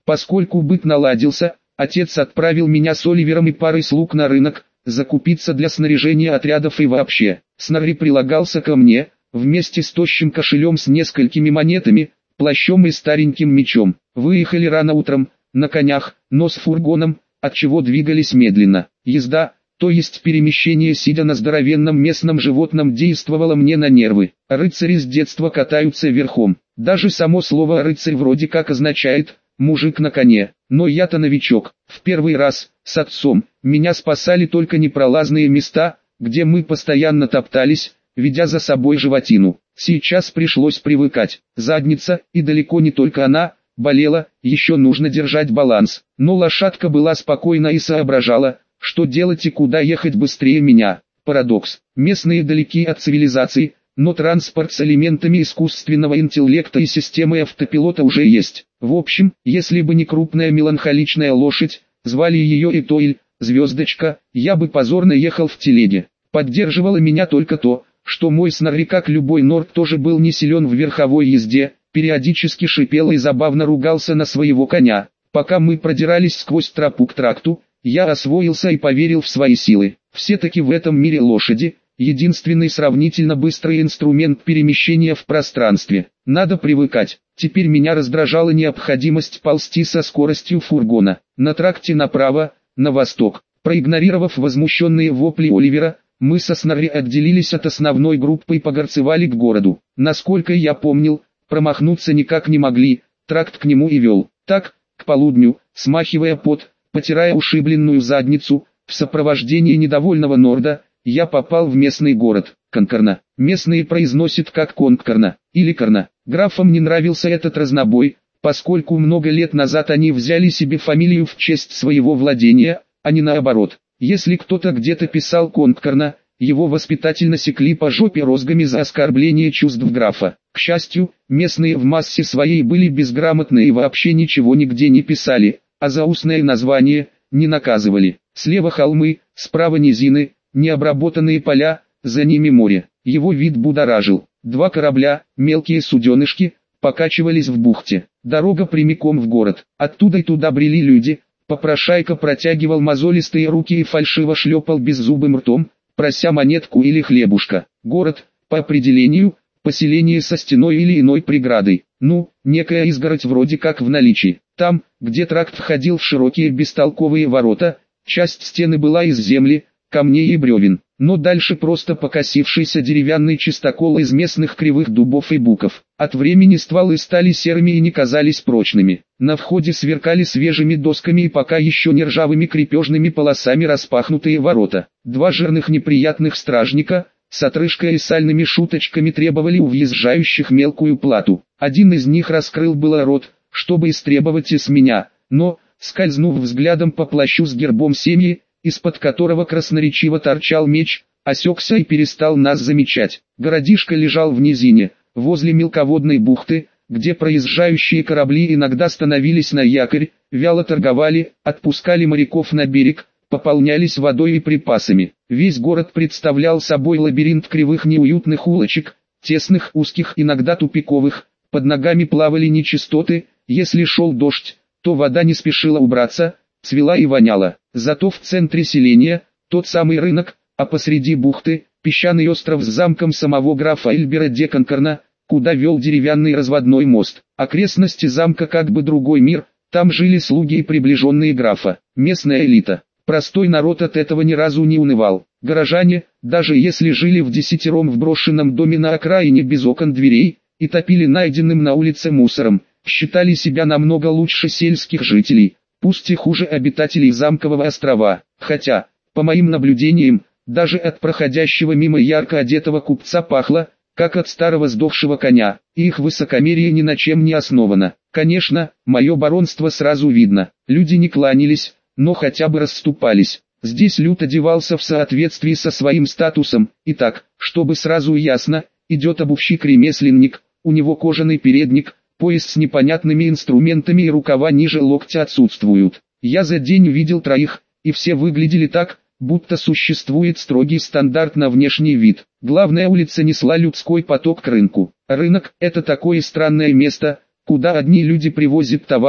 Поскольку быт наладился, отец отправил меня с Оливером и парой слуг на рынок, закупиться для снаряжения отрядов и вообще. Снарри прилагался ко мне, вместе с тощим кошелем с несколькими монетами, плащом и стареньким мечом. Выехали рано утром, на конях, но с фургоном, отчего двигались медленно. Езда, то есть перемещение сидя на здоровенном местном животном, действовало мне на нервы. Рыцари с детства катаются верхом. Даже само слово «рыцарь» вроде как означает «мужик на коне». Но я-то новичок. В первый раз, с отцом, меня спасали только непролазные места, где мы постоянно топтались, ведя за собой животину. Сейчас пришлось привыкать. Задница, и далеко не только она, болела, еще нужно держать баланс. Но лошадка была спокойна и соображала, что делать и куда ехать быстрее меня. Парадокс. Местные далеки от цивилизации, но транспорт с элементами искусственного интеллекта и системой автопилота уже есть. В общем, если бы не крупная меланхоличная лошадь, звали ее Этоиль, звездочка, я бы позорно ехал в телеге. Поддерживало меня только то, что мой Снарри, как любой норд, тоже был не силен в верховой езде, периодически шипел и забавно ругался на своего коня. Пока мы продирались сквозь тропу к тракту, я освоился и поверил в свои силы. Все-таки в этом мире лошади – единственный сравнительно быстрый инструмент перемещения в пространстве. Надо привыкать. Теперь меня раздражала необходимость ползти со скоростью фургона. На тракте направо, на восток. Проигнорировав возмущенные вопли Оливера, мы со Снарри отделились от основной группы и погорцевали к городу. Насколько я помнил, промахнуться никак не могли, тракт к нему и вел. Так, к полудню, смахивая пот, потирая ушибленную задницу, в сопровождении недовольного норда, я попал в местный город, Конкорна. Местные произносят как Конкорна, или Корна. Графам не нравился этот разнобой, поскольку много лет назад они взяли себе фамилию в честь своего владения, а не наоборот. Если кто-то где-то писал Конкорна, его воспитательно секли по жопе розгами за оскорбление чувств графа. К счастью, местные в массе своей были безграмотны и вообще ничего нигде не писали, а за устное название не наказывали. Слева холмы, справа низины, необработанные поля, за ними море. Его вид будоражил. Два корабля, мелкие суденышки, покачивались в бухте. Дорога прямиком в город. Оттуда и туда брели люди. Попрошайка протягивал мозолистые руки и фальшиво шлепал беззубым ртом, прося монетку или хлебушка. Город, по определению, поселение со стеной или иной преградой. Ну, некая изгородь вроде как в наличии. Там, где тракт входил в широкие бестолковые ворота, часть стены была из земли, камней и бревен, но дальше просто покосившийся деревянный чистокол из местных кривых дубов и буков. От времени стволы стали серыми и не казались прочными. На входе сверкали свежими досками и пока еще не ржавыми крепежными полосами распахнутые ворота. Два жирных неприятных стражника, с отрыжкой и сальными шуточками, требовали у въезжающих мелкую плату. Один из них раскрыл было рот, чтобы истребовать из меня, но, скользнув взглядом по плащу с гербом семьи, из-под которого красноречиво торчал меч, осекся и перестал нас замечать. Городишко лежал в низине, возле мелководной бухты, где проезжающие корабли иногда становились на якорь, вяло торговали, отпускали моряков на берег, пополнялись водой и припасами. Весь город представлял собой лабиринт кривых неуютных улочек, тесных, узких, иногда тупиковых, под ногами плавали нечистоты, если шел дождь, то вода не спешила убраться, цвела и воняла. Зато в центре селения, тот самый рынок, а посреди бухты, песчаный остров с замком самого графа Эльбера де Конкорна, куда вел деревянный разводной мост. Окрестности замка как бы другой мир, там жили слуги и приближенные графа, местная элита. Простой народ от этого ни разу не унывал. Горожане, даже если жили вдесятером в брошенном доме на окраине без окон дверей, и топили найденным на улице мусором, считали себя намного лучше сельских жителей, пусть и хуже обитателей замкового острова. Хотя, по моим наблюдениям, даже от проходящего мимо ярко одетого купца пахло, как от старого сдохшего коня, и их высокомерие ни на чем не основано. Конечно, мое баронство сразу видно, люди не кланялись, но хотя бы расступались. Здесь люд одевался в соответствии со своим статусом, и так, чтобы сразу ясно, идет обувщик-ремесленник, у него кожаный передник, пояс с непонятными инструментами и рукава ниже локтя отсутствуют. Я за день видел троих, и все выглядели так, будто существует строгий стандарт на внешний вид. Главная улица несла людской поток к рынку. Рынок – это такое странное место, куда одни люди привозят товар,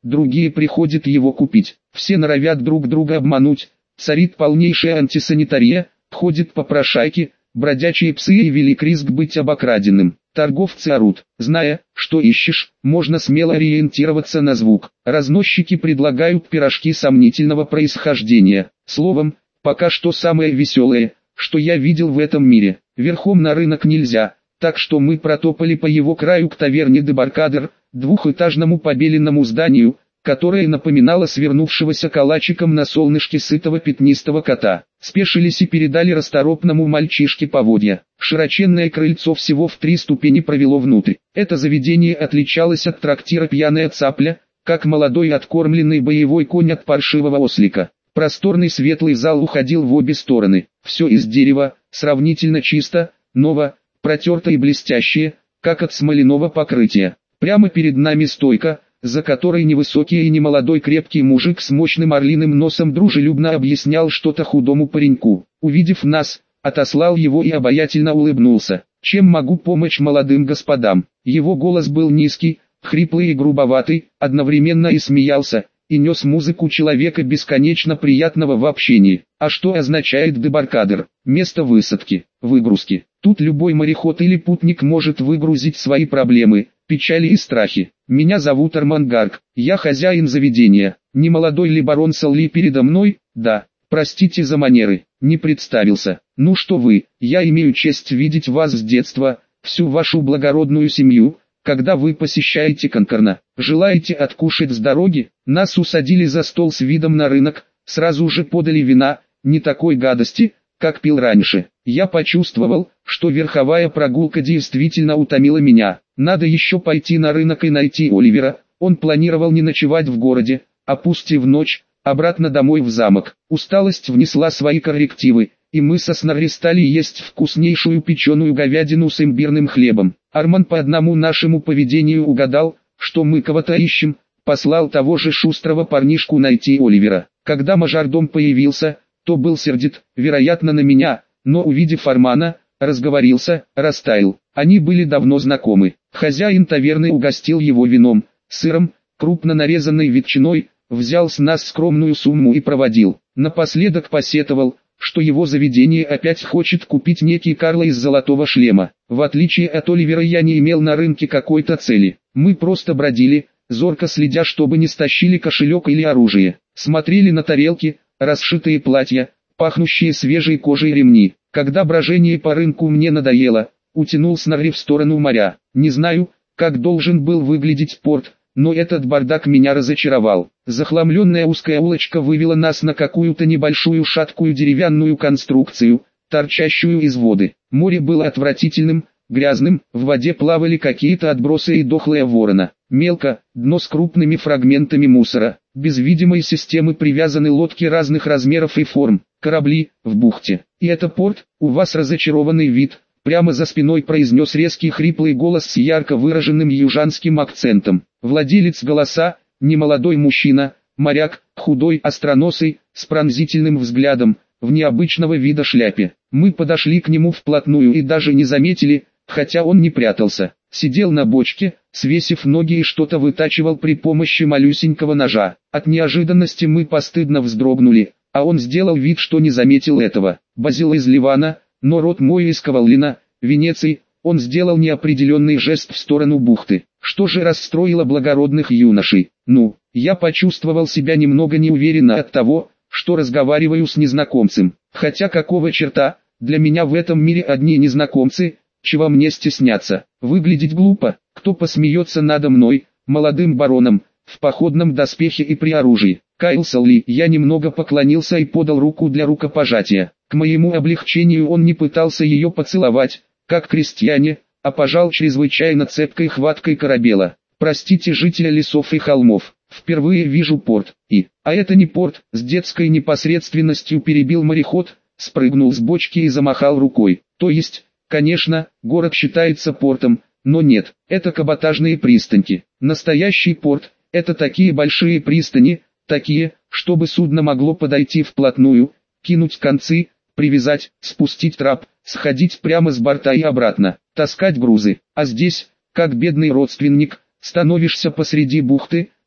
другие приходят его купить. Все норовят друг друга обмануть, царит полнейшая антисанитария, ходят попрошайки, бродячие псы и велик риск быть обокраденным. Торговцы орут, зная, что ищешь, можно смело ориентироваться на звук. Разносчики предлагают пирожки сомнительного происхождения. Словом, пока что самое веселое, что я видел в этом мире. Верхом на рынок нельзя, так что мы протопали по его краю к таверне Дебаркадер, двухэтажному побеленному зданию, которое напоминало свернувшегося калачиком на солнышке сытого пятнистого кота. Спешились и передали расторопному мальчишке поводья. Широченное крыльцо всего в 3 ступени провело внутрь. Это заведение отличалось от трактира «Пьяная цапля», как молодой откормленный боевой конь от паршивого ослика. Просторный светлый зал уходил в обе стороны. Все из дерева, сравнительно чисто, ново, протерто и блестящее, как от смоляного покрытия. Прямо перед нами стойка, за которой невысокий и немолодой крепкий мужик с мощным орлиным носом дружелюбно объяснял что-то худому пареньку. Увидев нас, отослал его и обаятельно улыбнулся. «Чем могу помочь молодым господам?» Его голос был низкий, хриплый и грубоватый, одновременно и смеялся, и нес музыку человека бесконечно приятного в общении. А что означает дебаркадер? Место высадки, выгрузки. Тут любой мореход или путник может выгрузить свои проблемы, печали и страхи. Меня зовут Арман Гарк, я хозяин заведения. Не молодой ли барон Салли передо мной? Да. Простите за манеры, не представился. Ну что вы, я имею честь видеть вас с детства, всю вашу благородную семью, когда вы посещаете Конкорна. Желаете откушать с дороги? Нас усадили за стол с видом на рынок, сразу же подали вина, не такой гадости, как пил раньше. Я почувствовал, что верховая прогулка действительно утомила меня. Надо еще пойти на рынок и найти Оливера. Он планировал не ночевать в городе, а пустив ночь, обратно домой в замок. Усталость внесла свои коррективы, и мы со Снорри стали есть вкуснейшую печеную говядину с имбирным хлебом. Арман по одному нашему поведению угадал, что мы кого-то ищем, послал того же шустрого парнишку найти Оливера. Когда мажордом появился, то был сердит, вероятно на меня, но увидев Армана, разговорился, растаял. Они были давно знакомы. Хозяин таверны угостил его вином, сыром, крупно нарезанной ветчиной, взял с нас скромную сумму и проводил. Напоследок посетовал, что его заведение опять хочет купить некий Карло из золотого шлема. В отличие от Оливера я не имел на рынке какой-то цели. Мы просто бродили, зорко следя, чтобы не стащили кошелек или оружие. Смотрели на тарелки, расшитые платья, пахнущие свежей кожей ремни. Когда брожение по рынку мне надоело, утянул Снорри в сторону моря. Не знаю, как должен был выглядеть порт, но этот бардак меня разочаровал. Захламленная узкая улочка вывела нас на какую-то небольшую шаткую деревянную конструкцию, торчащую из воды. Море было отвратительным, грязным, в воде плавали какие-то отбросы и дохлая ворона. Мелко, дно с крупными фрагментами мусора. Без видимой системы привязаны лодки разных размеров и форм, корабли, в бухте. И это порт, у вас разочарованный вид. Прямо за спиной произнес резкий хриплый голос с ярко выраженным южанским акцентом. Владелец голоса, немолодой мужчина, моряк, худой, остроносый, с пронзительным взглядом, в необычного вида шляпе. Мы подошли к нему вплотную и даже не заметили, хотя он не прятался. Сидел на бочке, свесив ноги и что-то вытачивал при помощи малюсенького ножа. От неожиданности мы постыдно вздрогнули, а он сделал вид, что не заметил этого. Базил из Ливана, но род мой из Коваллина, Венеции. Он сделал неопределенный жест в сторону бухты. Что же расстроило благородных юношей? Ну, я почувствовал себя немного неуверенно от того, что разговариваю с незнакомцем. Хотя какого черта, для меня в этом мире одни незнакомцы, чего мне стесняться. Выглядеть глупо, кто посмеется надо мной, молодым бароном, в походном доспехе и при оружии. Кайл Салли. Я немного поклонился и подал руку для рукопожатия. К моему облегчению он не пытался ее поцеловать, как крестьяне, а пожал чрезвычайно цепкой хваткой корабела. Простите, жителя лесов и холмов, впервые вижу порт. А это не порт, с детской непосредственностью перебил мореход, спрыгнул с бочки и замахал рукой. То есть, конечно, город считается портом, но нет, это каботажные пристаньки. Настоящий порт – это такие большие пристани, такие, чтобы судно могло подойти вплотную, кинуть концы, привязать, спустить трап, сходить прямо с борта и обратно, таскать грузы. А здесь, как бедный родственник, становишься посреди бухты,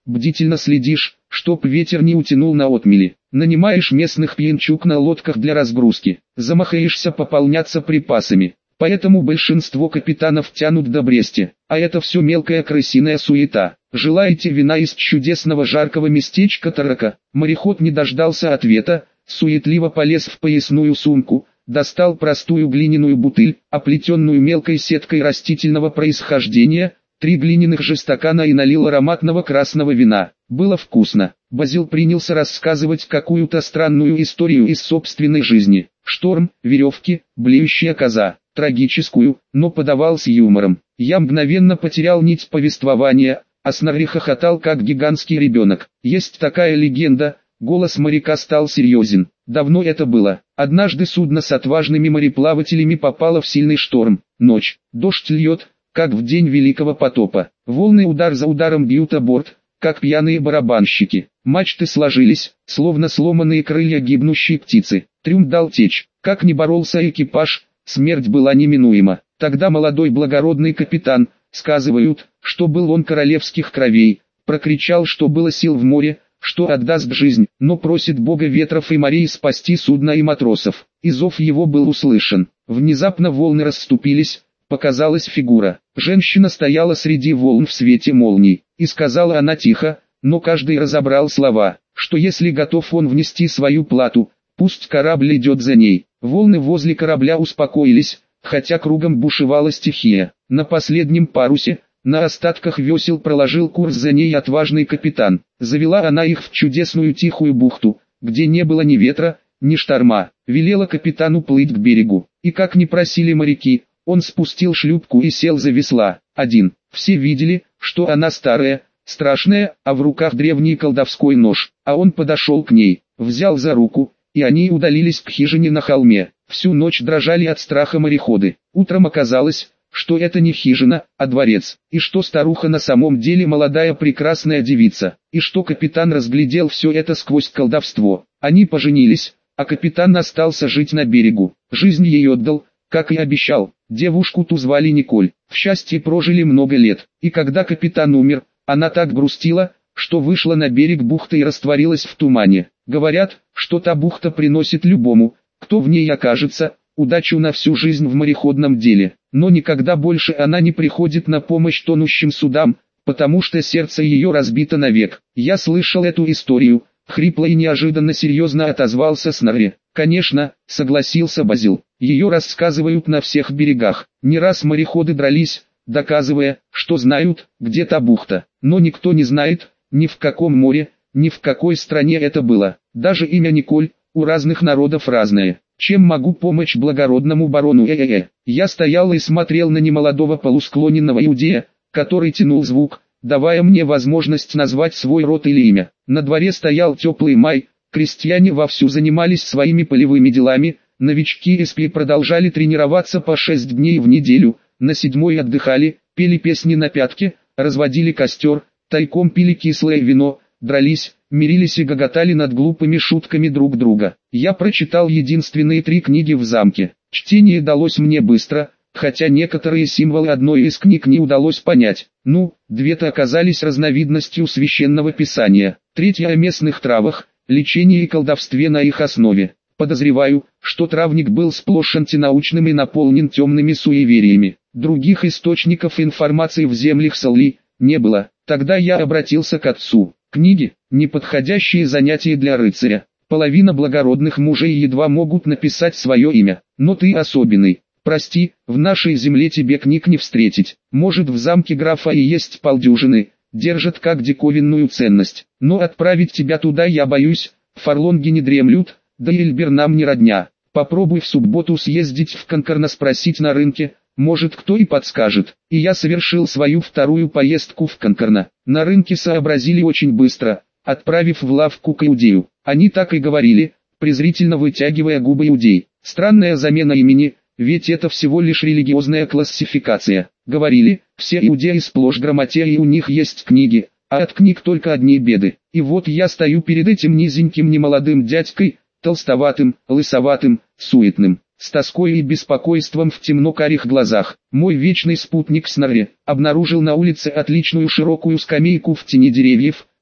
бдительно следишь, чтоб ветер не утянул на отмели. Нанимаешь местных пьянчук на лодках для разгрузки. Замахаешься пополняться припасами. Поэтому большинство капитанов тянут до Брести. А это все мелкая крысиная суета. Желаете вина из чудесного жаркого местечка Тарака? Мореход не дождался ответа, суетливо полез в поясную сумку, достал простую глиняную бутыль, оплетенную мелкой сеткой растительного происхождения, 3 глиняных же стакана и налил ароматного красного вина. Было вкусно. Базил принялся рассказывать какую-то странную историю из собственной жизни. Шторм, веревки, блеющая коза. Трагическую, но подавал с юмором. Я мгновенно потерял нить повествования, а Снорри хохотал как гигантский ребенок. Есть такая легенда, голос моряка стал серьезен. Давно это было. Однажды судно с отважными мореплавателями попало в сильный шторм. Ночь. Дождь льет, как в день Великого потопа. Волны удар за ударом бьют о борт, как пьяные барабанщики. Мачты сложились, словно сломанные крылья гибнущей птицы. Трюм дал течь. Как ни боролся экипаж, смерть была неминуема. Тогда молодой благородный капитан, сказывают, что был он королевских кровей, прокричал, что было сил в море, что отдаст жизнь, но просит бога ветров и морей спасти судно и матросов. И зов его был услышан. Внезапно волны расступились, показалась фигура. Женщина стояла среди волн в свете молний, и сказала она тихо, но каждый разобрал слова, что если готов он внести свою плату, пусть корабль идет за ней. Волны возле корабля успокоились, хотя кругом бушевала стихия. На последнем парусе, на остатках весел проложил курс за ней отважный капитан. Завела она их в чудесную тихую бухту, где не было ни ветра, ни шторма. Велела капитану плыть к берегу. И как ни просили моряки, он спустил шлюпку и сел за весла. Один. Все видели, что она старая, страшная, а в руках древний колдовской нож. А он подошел к ней, взял за руку, и они удалились к хижине на холме. Всю ночь дрожали от страха мореходы. Утром оказалось, что это не хижина, а дворец, и что старуха на самом деле молодая прекрасная девица, и что капитан разглядел все это сквозь колдовство. Они поженились, а капитан остался жить на берегу. Жизнь ей отдал, как и обещал. Девушку ту звали Николь. В счастье прожили много лет, и когда капитан умер, она так грустила, что вышла на берег бухты и растворилась в тумане. Говорят, что та бухта приносит любому, кто в ней окажется, удачу на всю жизнь в мореходном деле. Но никогда больше она не приходит на помощь тонущим судам, потому что сердце ее разбито навек. Я слышал эту историю, хрипло и неожиданно серьезно отозвался Снорри. Конечно, согласился Базил, ее рассказывают на всех берегах. Не раз мореходы дрались, доказывая, что знают, где та бухта. Но никто не знает, ни в каком море, ни в какой стране это было. Даже имя Николь, у разных народов разное. Чем могу помочь благородному барону Я стоял и смотрел на немолодого полусклоненного иудея, который тянул звук, давая мне возможность назвать свой род или имя. На дворе стоял теплый май, крестьяне вовсю занимались своими полевыми делами, новички из СПИ продолжали тренироваться по 6 дней в неделю, на 7-й отдыхали, пели песни на пятки, разводили костер, тайком пили кислое вино, дрались, мирились и гоготали над глупыми шутками друг друга. Я прочитал единственные 3 книги в замке. Чтение далось мне быстро, хотя некоторые символы одной из книг не удалось понять. 2-то оказались разновидностью священного писания. 3-я о местных травах, лечении и колдовстве на их основе. Подозреваю, что травник был сплошь антинаучным и наполнен темными суевериями. Других источников информации в землях Салли не было. Тогда я обратился к отцу. Книги – неподходящие занятия для рыцаря. Половина благородных мужей едва могут написать свое имя. Но ты особенный. Прости, в нашей земле тебе книг не встретить. Может, в замке графа и есть полдюжины, держат как диковинную ценность. Но отправить тебя туда я боюсь, фарлонги не дремлют, да и Эльбер нам не родня. Попробуй в субботу съездить в Конкорно спросить на рынке, может кто и подскажет. И я совершил свою 2-ю поездку в Конкорно. На рынке сообразили очень быстро, отправив в лавку к иудею. Они так и говорили, презрительно вытягивая губы иудей. Странная замена имени, ведь это всего лишь религиозная классификация. Говорили, все иудеи сплошь грамотеи и у них есть книги, а от книг только одни беды. И вот я стою перед этим низеньким немолодым дядькой, толстоватым, лысоватым, суетным, с тоской и беспокойством в темно-карих глазах. Мой вечный спутник Снорри обнаружил на улице отличную широкую скамейку в тени деревьев,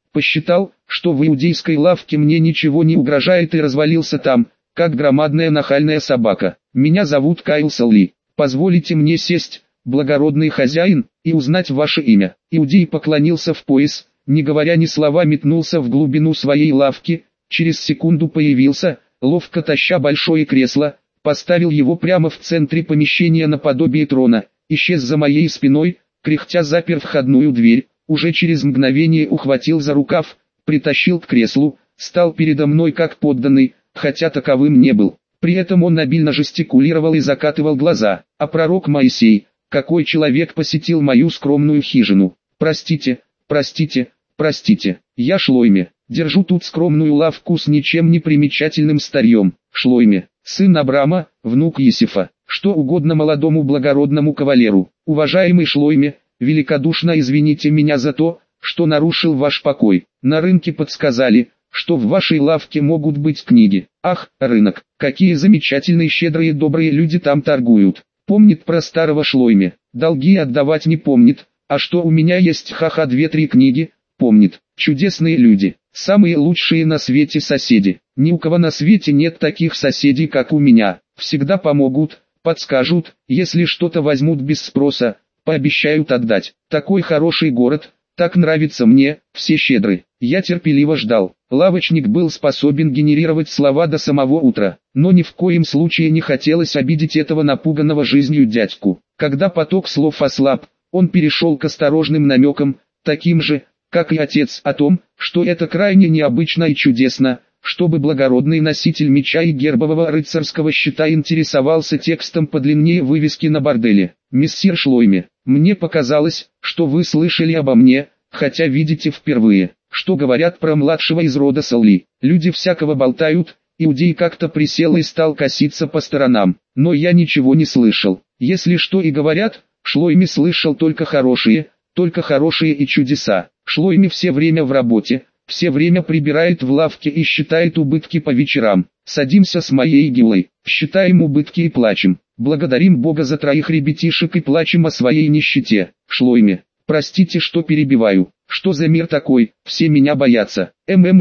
Посчитал, что в иудейской лавке мне ничего не угрожает и развалился там, как громадная нахальная собака. Меня зовут Кайл Салли. Позволите мне сесть, благородный хозяин, и узнать ваше имя. Иудей поклонился в пояс, не говоря ни слова метнулся в глубину своей лавки, через секунду появился, ловко таща большое кресло, поставил его прямо в центре помещения наподобие трона, исчез за моей спиной, кряхтя запер входную дверь, уже через мгновение ухватил за рукав, притащил к креслу, стал передо мной как подданный, хотя таковым не был. При этом он обильно жестикулировал и закатывал глаза. А пророк Моисей, какой человек посетил мою скромную хижину? Простите, простите, простите, я Шлойме, держу тут скромную лавку с ничем не примечательным старьем. Шлойме, сын Абрама, внук Иосифа, что угодно молодому благородному кавалеру. Уважаемый Шлойме, великодушно извините меня за то, что нарушил ваш покой. На рынке подсказали, что в вашей лавке могут быть книги. Ах, рынок, какие замечательные щедрые добрые люди там торгуют. Помнит про старого Шлойме, долги отдавать не помнит, а что у меня есть ха-ха 2-3 книги, помнит. Чудесные люди, самые лучшие на свете соседи. Ни у кого на свете нет таких соседей, как у меня. Всегда помогут, подскажут, если что-то возьмут без спроса, пообещают отдать. Такой хороший город, так нравится мне, все щедры. Я терпеливо ждал. Лавочник был способен генерировать слова до самого утра, но ни в коем случае не хотелось обидеть этого напуганного жизнью дядьку. Когда поток слов ослаб, он перешел к осторожным намекам, таким же, как и отец, о том, что это крайне необычно и чудесно, чтобы благородный носитель меча и гербового рыцарского щита интересовался текстом подлиннее вывески на борделе. «Мессир Шлойме, мне показалось, что вы слышали обо мне, хотя видите впервые, что говорят про младшего из рода Салли. Люди всякого болтают». Иудей как-то присел и стал коситься по сторонам, но я ничего не слышал. Если что и говорят, Шлойме слышал только хорошие и чудеса. Шлойме все время в работе, все время прибирает в лавке и считает убытки по вечерам. Садимся с моей Гилой, считаем убытки и плачем. Благодарим Бога за 3 ребятишек и плачем о своей нищете. Шлойме, простите, что перебиваю. Что за мир такой, все меня боятся.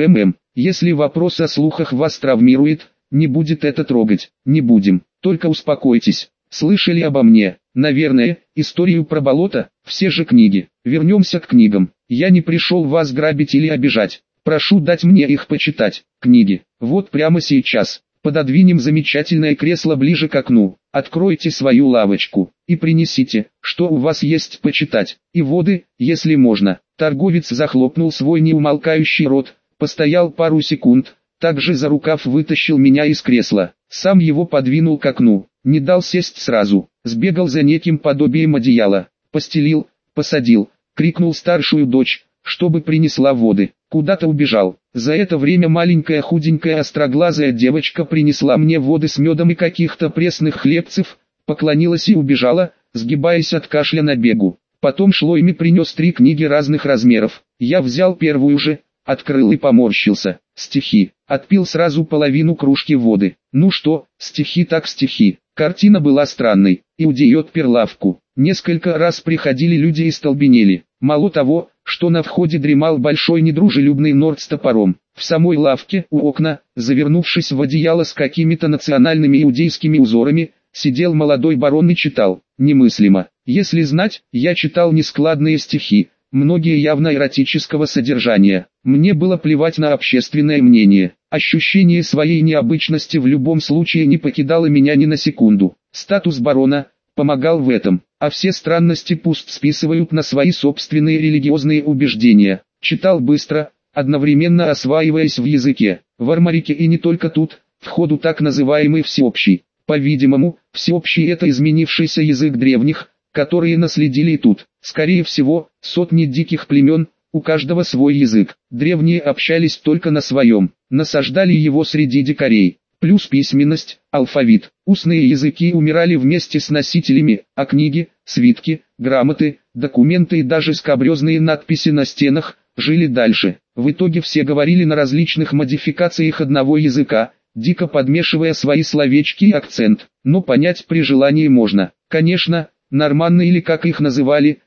Если вопрос о слухах вас травмирует, не будет это трогать. Не будем, только успокойтесь. Слышали обо мне, наверное, историю про болото, все же книги. Вернемся к книгам. Я не пришел вас грабить или обижать. Прошу дать мне их почитать. Книги. Вот прямо сейчас. Пододвинем замечательное кресло ближе к окну. Откройте свою лавочку и принесите, что у вас есть почитать. И воды, если можно. Торговец захлопнул свой неумолкающий рот, постоял пару секунд, также за рукав вытащил меня из кресла. Сам его подвинул к окну, не дал сесть сразу, сбегал за неким подобием одеяла, постелил, посадил, крикнул старшую дочь, чтобы принесла воды, куда-то убежал. За это время маленькая худенькая остроглазая девочка принесла мне воды с медом и каких-то пресных хлебцев, поклонилась и убежала, сгибаясь от кашля на бегу. Потом Шлойме принес 3 книги разных размеров, я взял первую же, открыл и поморщился. Стихи. Отпил сразу половину кружки воды. Ну что, стихи так стихи. Картина была странной. Иудей отпер лавку. Несколько раз приходили люди и столбенели. Мало того, что на входе дремал большой недружелюбный норд с топором. В самой лавке, у окна, завернувшись в одеяло с какими-то национальными иудейскими узорами, сидел молодой барон и читал. Немыслимо. Если знать, я читал нескладные стихи, многие явно эротического содержания. Мне было плевать на общественное мнение. Ощущение своей необычности в любом случае не покидало меня ни на секунду. Статус барона помогал в этом, а все странности пусть списывают на свои собственные религиозные убеждения. Читал быстро, одновременно осваиваясь в языке. В Армарике и не только тут, входу так называемый всеобщий. По-видимому, всеобщий — это изменившийся язык древних, которые наследили и тут. Скорее всего, сотни диких племен, у каждого свой язык. Древние общались только на своем, насаждали его среди дикарей. Плюс письменность, алфавит. Устные языки умирали вместе с носителями, а книги, свитки, грамоты, документы и даже скабрезные надписи на стенах жили дальше. В итоге все говорили на различных модификациях одного языка, дико подмешивая свои словечки и акцент. Но понять при желании можно. Конечно, норманны или как их называли,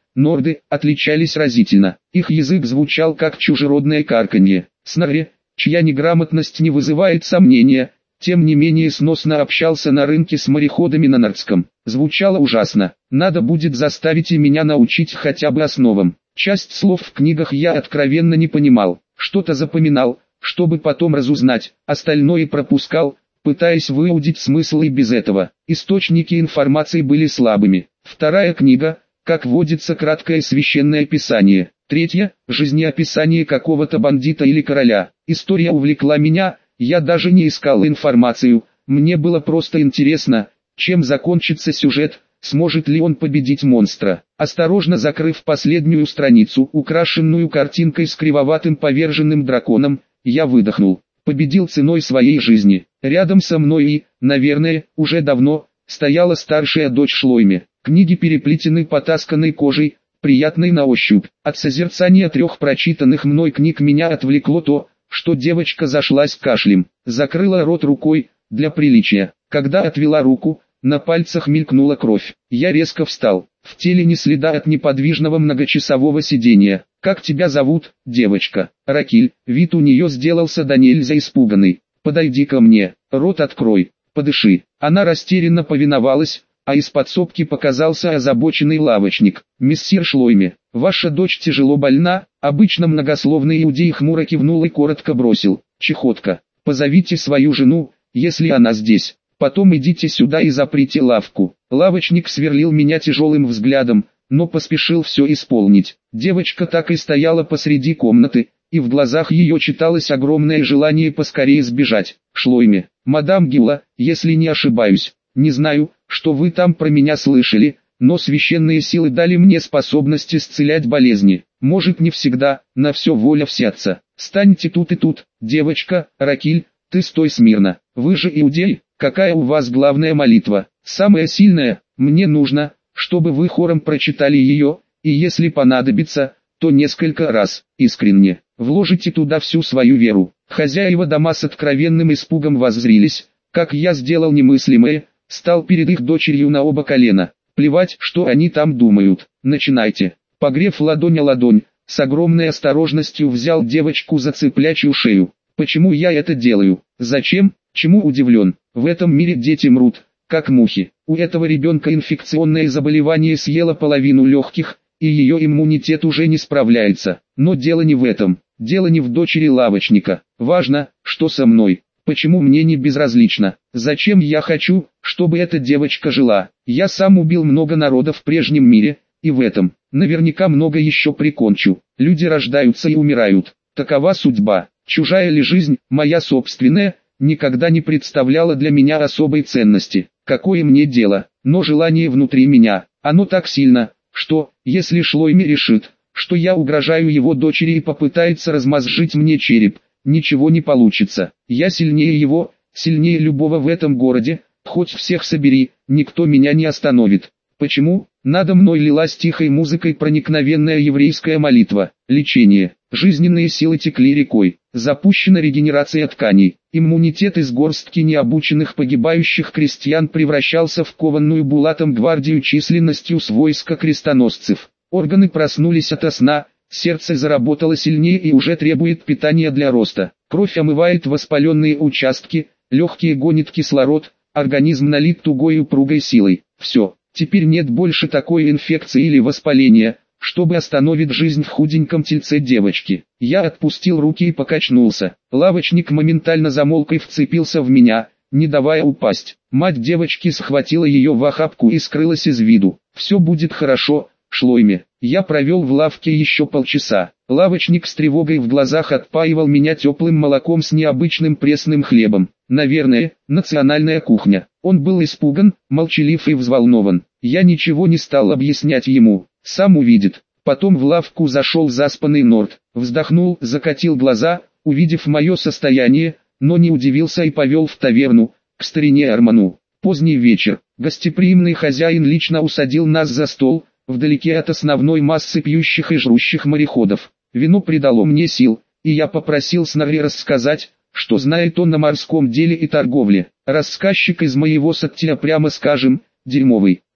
норды, отличались разительно. Их язык звучал как чужеродное карканье. Снарри, чья неграмотность не вызывает сомнения, тем не менее сносно общался на рынке с мореходами на нордском. Звучало ужасно. Надо будет заставить и меня научить хотя бы основам. Часть слов в книгах я откровенно не понимал. Что-то запоминал, чтобы потом разузнать, остальное пропускал, пытаясь выудить смысл и без этого. Источники информации были слабыми. Вторая книга, как водится, краткое священное писание. Третья – жизнеописание какого-то бандита или короля. История увлекла меня, я даже не искал информацию, мне было просто интересно, чем закончится сюжет, сможет ли он победить монстра. Осторожно закрыв последнюю страницу, украшенную картинкой с кривоватым поверженным драконом, я выдохнул. Победил ценой своей жизни. Рядом со мной и, наверное, уже давно, стояла старшая дочь Шлойме. Книги переплетены потасканной кожей, приятной на ощупь. От созерцания 3 прочитанных мной книг меня отвлекло то, что девочка зашлась кашлем, закрыла рот рукой, для приличия. Когда отвела руку, на пальцах мелькнула кровь. Я резко встал. В теле ни следа от неподвижного многочасового сидения. «Как тебя зовут, девочка?» «Ракиль». Вид у нее сделался до нельзя испуганный. «Подойди ко мне, рот открой, подыши». Она растерянно повиновалась, а из подсобки показался озабоченный лавочник. «Мессир Шлойме, ваша дочь тяжело больна?» Обычно многословный иудей хмуро кивнул и коротко бросил: «Чехотка, позовите свою жену, если она здесь. Потом идите сюда и заприте лавку». Лавочник сверлил меня тяжелым взглядом, но поспешил все исполнить. Девочка так и стояла посреди комнаты, и в глазах ее читалось огромное желание поскорее сбежать. «Шлойме, мадам Гилла, если не ошибаюсь, не знаю, что вы там про меня слышали, но священные силы дали мне способность исцелять болезни. Может, не всегда, на все воля всеотца. Станьте тут и тут, девочка, Ракиль, ты стой смирно. Вы же иудей, какая у вас главная молитва?» «Самая сильная, мне нужно, чтобы вы хором прочитали ее, и если понадобится, то несколько раз, искренне. Вложите туда всю свою веру». Хозяева дома с откровенным испугом воззрились, как я сделал немыслимое, стал перед их дочерью на оба колена. Плевать, что они там думают. Начинайте. Погрев ладонь о ладонь, с огромной осторожностью взял девочку за цыплячью шею. Почему я это делаю? Зачем? Чему удивлен? В этом мире дети мрут, как мухи. У этого ребенка инфекционное заболевание съело половину легких, и ее иммунитет уже не справляется. Но дело не в этом. Дело не в дочери лавочника. Важно, что со мной. Почему мне не безразлично? Зачем я хочу, чтобы эта девочка жила? Я сам убил много народа в прежнем мире, и в этом, наверняка много еще прикончу. Люди рождаются и умирают. Такова судьба. Чужая ли жизнь, моя собственная, никогда не представляла для меня особой ценности. Какое мне дело? Но желание внутри меня, оно так сильно, что, если Шлойме решит, что я угрожаю его дочери и попытается размозжить мне череп, ничего не получится. Я сильнее его, сильнее любого в этом городе, хоть всех собери, никто меня не остановит. Почему? Надо мной лилась тихой музыкой проникновенная еврейская молитва. Лечение. Жизненные силы текли рекой. Запущена регенерация тканей. Иммунитет из горстки необученных погибающих крестьян превращался в кованную булатом гвардию численностью с войска крестоносцев. Органы проснулись ото сна, сердце заработало сильнее и уже требует питания для роста. Кровь омывает воспаленные участки, легкие гонит кислород, организм налит тугой упругой силой. Все, теперь нет больше такой инфекции или воспаления, чтобы остановить жизнь в худеньком тельце девочки. Я отпустил руки и покачнулся. Лавочник моментально замолк и вцепился в меня, не давая упасть. Мать девочки схватила ее в охапку и скрылась из виду. «Все будет хорошо, Шлойме». Я провел в лавке еще полчаса. Лавочник с тревогой в глазах отпаивал меня теплым молоком с необычным пресным хлебом. Наверное, национальная кухня. Он был испуган, молчалив и взволнован. Я ничего не стал объяснять ему. Сам увидит. Потом в лавку зашел заспанный Норд. Вздохнул, закатил глаза, увидев мое состояние, но не удивился и повел в таверну, к старине Арману. Поздний вечер. Гостеприимный хозяин лично усадил нас за стол, вдалеке от основной массы пьющих и жрущих мореходов. Вино придало мне сил, и я попросил Снарри рассказать, что знает он на морском деле и торговле. Рассказчик из моего саттиля, прямо скажем, дерьмовый.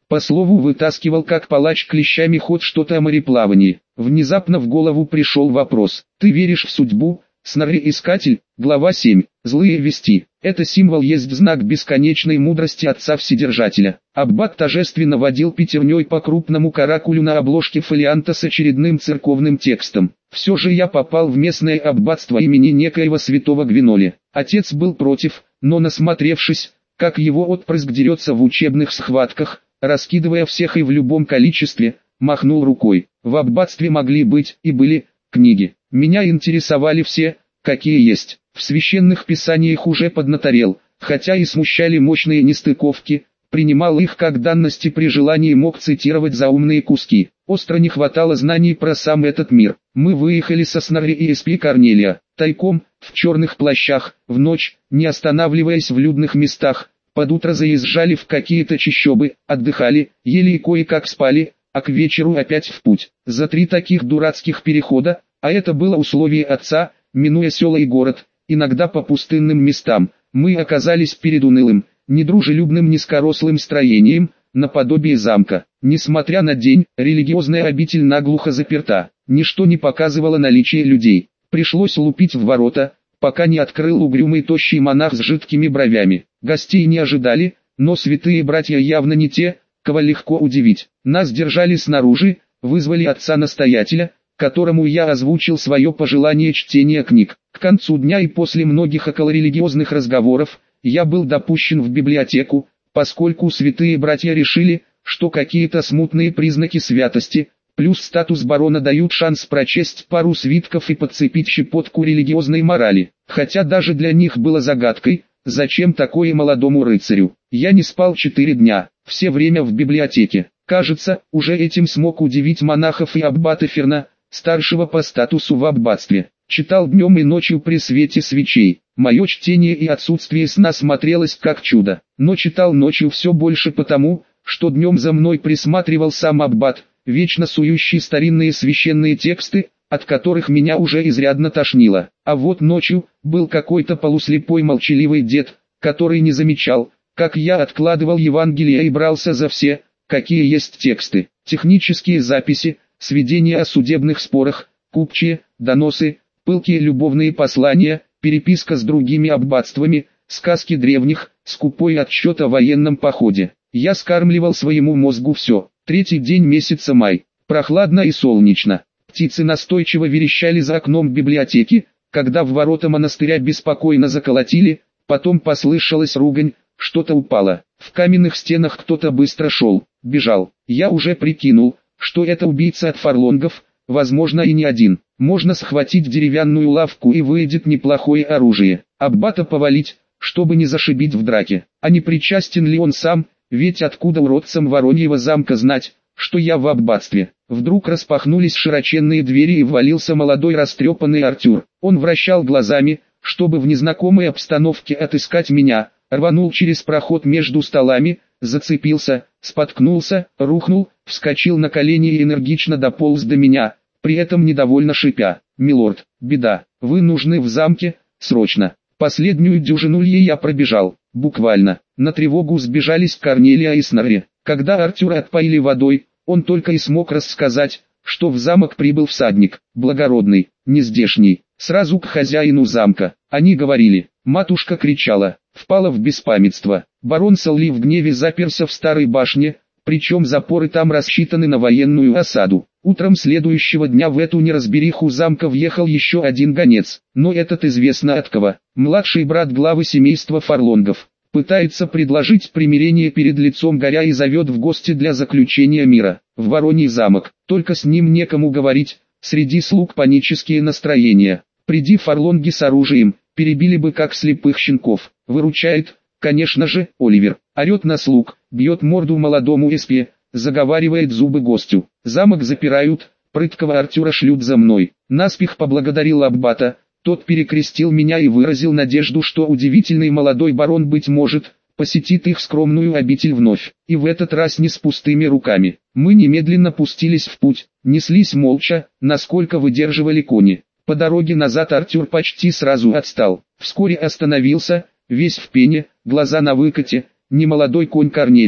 По слову вытаскивал как палач клещами хоть что-то о мореплавании. Внезапно в голову пришел вопрос. Ты веришь в судьбу? Снорри-искатель, глава 7. Злые вести. Это символ есть знак бесконечной мудрости Отца Вседержателя. Аббат торжественно водил пятерней по крупному каракулю на обложке фолианта с очередным церковным текстом. Все же я попал в местное аббатство имени некоего святого Гвиноли. Отец был против, но насмотревшись, как его отпрыск дерется в учебных схватках, раскидывая всех и в любом количестве, махнул рукой. В аббатстве могли быть и были книги. Меня интересовали все, какие есть. В священных писаниях уже поднаторел, хотя и смущали мощные нестыковки, принимал их как данности, при желании мог цитировать заумные куски. Остро не хватало знаний про сам этот мир. Мы выехали со Снорри и Эспи Корнелия, тайком, в черных плащах, в ночь, не останавливаясь в людных местах, под утро заезжали в какие-то чащобы, отдыхали, ели и кое-как спали, а к вечеру опять в путь. За 3 таких дурацких перехода, а это было условие отца, минуя села и город, иногда по пустынным местам, мы оказались перед унылым, недружелюбным низкорослым строением, наподобие замка. Несмотря на день, религиозная обитель наглухо заперта, ничто не показывало наличие людей. Пришлось лупить в ворота, пока не открыл угрюмый тощий монах с жидкими бровями. Гостей не ожидали, но святые братья явно не те, кого легко удивить. Нас держали снаружи, вызвали отца-настоятеля, которому я озвучил свое пожелание чтения книг. К концу дня и после многих околорелигиозных разговоров, я был допущен в библиотеку, поскольку святые братья решили, что какие-то смутные признаки святости, плюс статус барона дают шанс прочесть пару свитков и подцепить щепотку религиозной морали. Хотя даже для них было загадкой, зачем такое молодому рыцарю. Я не спал 4 дня, все время в библиотеке. Кажется, уже этим смог удивить монахов и аббата Ферна, старшего по статусу в аббатстве. Читал днем и ночью при свете свечей. Мое чтение и отсутствие сна смотрелось как чудо. Но читал ночью все больше потому, что днем за мной присматривал сам аббат, вечно сующий старинные священные тексты, от которых меня уже изрядно тошнило. А вот ночью был какой-то полуслепой молчаливый дед, который не замечал, как я откладывал Евангелие и брался за все, какие есть тексты, технические записи, сведения о судебных спорах, купчие, доносы, пылкие любовные послания, переписка с другими аббатствами, сказки древних, скупой отчет о военном походе. Я скармливал своему мозгу все. 3-й день месяца май. Прохладно и солнечно. Птицы настойчиво верещали за окном библиотеки, когда в ворота монастыря беспокойно заколотили, потом послышалась ругань, что-то упало. В каменных стенах кто-то быстро шел, бежал. Я уже прикинул, что это убийца от фарлонгов, возможно и не один. Можно схватить деревянную лавку и выйдет неплохое оружие. Аббата повалить, чтобы не зашибить в драке. А не причастен ли он сам, ведь откуда уродцам Вороньего замка знать, что я в аббатстве? Вдруг распахнулись широченные двери и ввалился молодой растрепанный Артюр. Он вращал глазами, чтобы в незнакомой обстановке отыскать меня, рванул через проход между столами, зацепился, споткнулся, рухнул, вскочил на колени и энергично дополз до меня, при этом недовольно шипя: «Милорд, беда, вы нужны в замке, срочно». Последнюю дюжину лье я пробежал, буквально. На тревогу сбежались Корнелия и Снорри. Когда Артюра отпоили водой, он только и смог рассказать, что в замок прибыл всадник, благородный, нездешний, сразу к хозяину замка. Они говорили, матушка кричала, впала в беспамятство. Барон Салли в гневе заперся в старой башне, причем запоры там рассчитаны на военную осаду. Утром следующего дня в эту неразбериху замка въехал еще один гонец, но этот известно от кого. Младший брат главы семейства Фарлонгов. Пытается предложить примирение перед лицом горя и зовет в гости для заключения мира. В Вороний замок, только с ним некому говорить, среди слуг панические настроения. Приди Фарлонги с оружием, перебили бы как слепых щенков. Выручает, конечно же, Оливер. Орет на слуг, бьет морду молодому Эспи, заговаривает зубы гостю. Замок запирают, прыткого Артюра шлют за мной. Наспех поблагодарил аббата, тот перекрестил меня и выразил надежду, что удивительный молодой барон, быть может, посетит их скромную обитель вновь. И в этот раз не с пустыми руками. Мы немедленно пустились в путь, неслись молча, насколько выдерживали кони. По дороге назад Артюр почти сразу отстал. Вскоре остановился, весь в пене, глаза на выкате, немолодой конь Корнелия.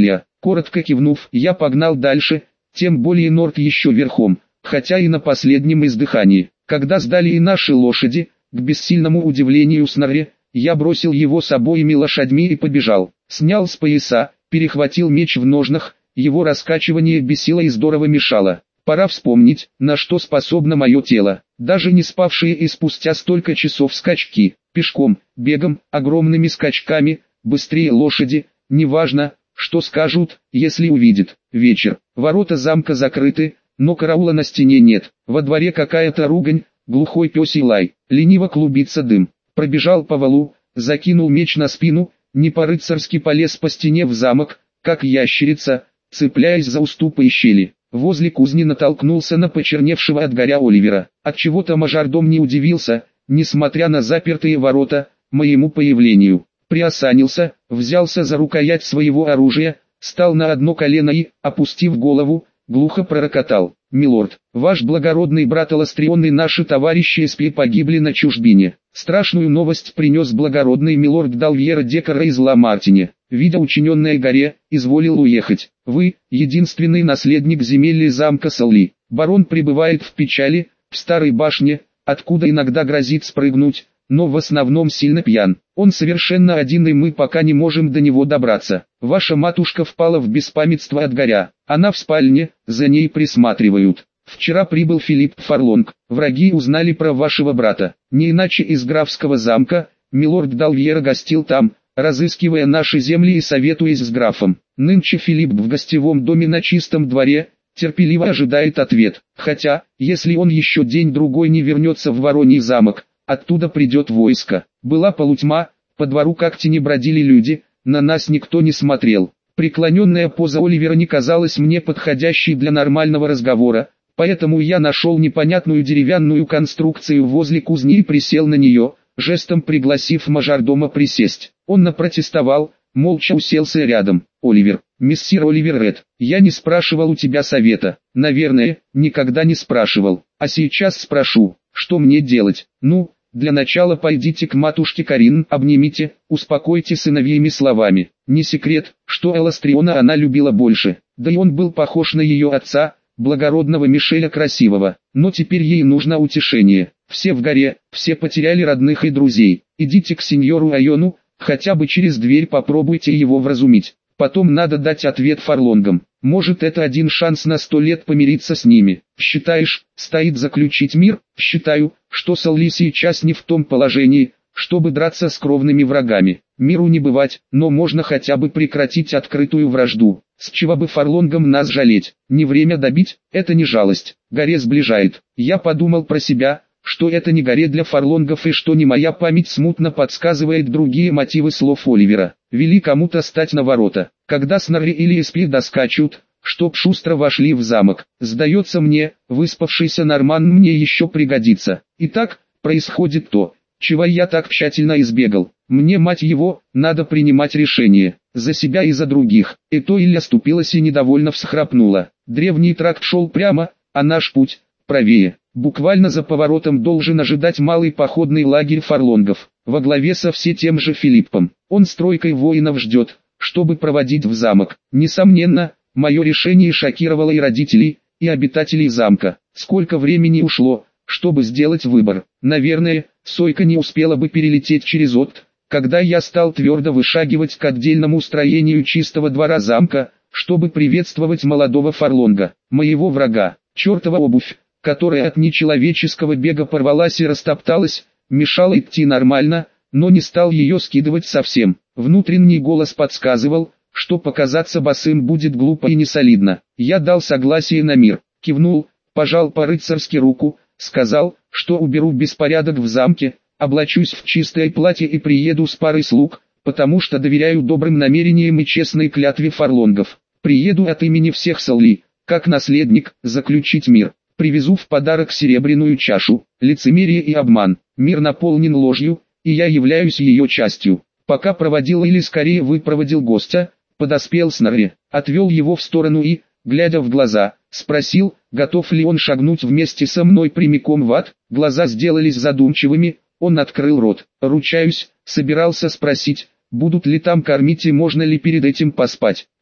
Коротко кивнув, я погнал дальше, тем более Норт еще верхом, хотя и на последнем издыхании. Когда сдали и наши лошади, к бессильному удивлению Снорри, я бросил его с обоими лошадьми и побежал. Снял с пояса, перехватил меч в ножнах, его раскачивание бесило и здорово мешало. Пора вспомнить, на что способно мое тело. Даже не спавшие и спустя столько часов скачки, пешком, бегом, огромными скачками, быстрее лошади, неважно, что скажут, если увидят. Вечер, ворота замка закрыты, но караула на стене нет. Во дворе какая-то ругань, глухой пёсий лай, лениво клубится дым. Пробежал по валу, закинул меч на спину, не по-рыцарски полез по стене в замок, как ящерица, цепляясь за уступы и щели. Возле кузни натолкнулся на почерневшего от горя Оливера. Отчего-то мажордом не удивился, несмотря на запертые ворота, моему появлению. Приосанился, взялся за рукоять своего оружия, стал на одно колено и, опустив голову, глухо пророкотал: «Милорд, ваш благородный брат Аластрион и наши товарищи Эспи погибли на чужбине». Страшную новость принес благородный милорд Далвьера Декара из Ла-Мартине. Видя учиненное горе, изволил уехать. Вы, единственный наследник земель замка Салли. Барон пребывает в печали, в старой башне, откуда иногда грозит спрыгнуть, но в основном сильно пьян. Он совершенно один и мы пока не можем до него добраться. Ваша матушка впала в беспамятство от горя. Она в спальне, за ней присматривают. Вчера прибыл Филипп Фарлонг. Враги узнали про вашего брата. Не иначе из графского замка, милорд Далвьера гостил там, разыскивая наши земли и советуясь с графом. Нынче Филипп в гостевом доме на чистом дворе, терпеливо ожидает ответ. Хотя, если он еще день-другой не вернется в Вороний замок, оттуда придет войско. Была полутьма, по двору как тени бродили люди, на нас никто не смотрел. Преклоненная поза Оливера не казалась мне подходящей для нормального разговора, поэтому я нашел непонятную деревянную конструкцию возле кузни и присел на нее, жестом пригласив мажордома присесть. Он напротестовал, молча уселся рядом. «Оливер, мессир Оливер Ред, я не спрашивал у тебя совета. Наверное, никогда не спрашивал. А сейчас спрошу, что мне делать? Ну, для начала пойдите к матушке Карин, обнимите, успокойте сыновьями словами. Не секрет, что Аластриона она любила больше, да и он был похож на ее отца, благородного Мишеля Красивого. Но теперь ей нужно утешение. Все в горе, все потеряли родных и друзей. Идите к сеньору Айону, хотя бы через дверь попробуйте его вразумить. Потом надо дать ответ Фарлонгам. Может, это один шанс на 100 лет помириться с ними. Считаешь, стоит заключить мир? Считаю, что Салли сейчас не в том положении, чтобы драться с кровными врагами. Миру не бывать, но можно хотя бы прекратить открытую вражду. С чего бы Фарлонгам нас жалеть? Не время добить, это не жалость. Горе сближает. Я подумал про себя, что это не горе для Фарлонгов и что не моя память смутно подсказывает другие мотивы слов Оливера. Вели кому-то стать на ворота. Когда Снорри или Эспи доскачут, чтоб шустро вошли в замок. Сдается мне, выспавшийся Норман мне еще пригодится. Итак, происходит то, чего я так тщательно избегал. Мне, мать его, надо принимать решение. За себя и за других. И то Илья ступилась и недовольно всхрапнула. Древний тракт шел прямо, а наш путь правее. Буквально за поворотом должен ожидать малый походный лагерь Фарлонгов, во главе со все тем же Филиппом. Он с тройкой воинов ждет, чтобы проводить в замок. Несомненно, мое решение шокировало и родителей, и обитателей замка. Сколько времени ушло, чтобы сделать выбор. Наверное, сойка не успела бы перелететь через Отт, когда я стал твердо вышагивать к отдельному строению чистого двора замка, чтобы приветствовать молодого Фарлонга, моего врага. Чертова обувь, которая от нечеловеческого бега порвалась и растопталась, мешала идти нормально, но не стал ее скидывать совсем. Внутренний голос подсказывал, что показаться босым будет глупо и несолидно. Я дал согласие на мир, кивнул, пожал по-рыцарски руку, сказал, что уберу беспорядок в замке, облачусь в чистое платье и приеду с парой слуг, потому что доверяю добрым намерениям и честной клятве Фарлонгов. Приеду от имени всех Салли, как наследник, заключить мир. Привезу в подарок серебряную чашу. Лицемерие и обман. Мир наполнен ложью, и я являюсь ее частью. Пока проводил или скорее выпроводил гостя, подоспел Снорри, отвел его в сторону и, глядя в глаза, спросил, готов ли он шагнуть вместе со мной прямиком в ад. Глаза сделались задумчивыми, он открыл рот. Ручаюсь, собирался спросить, будут ли там кормить и можно ли перед этим поспать.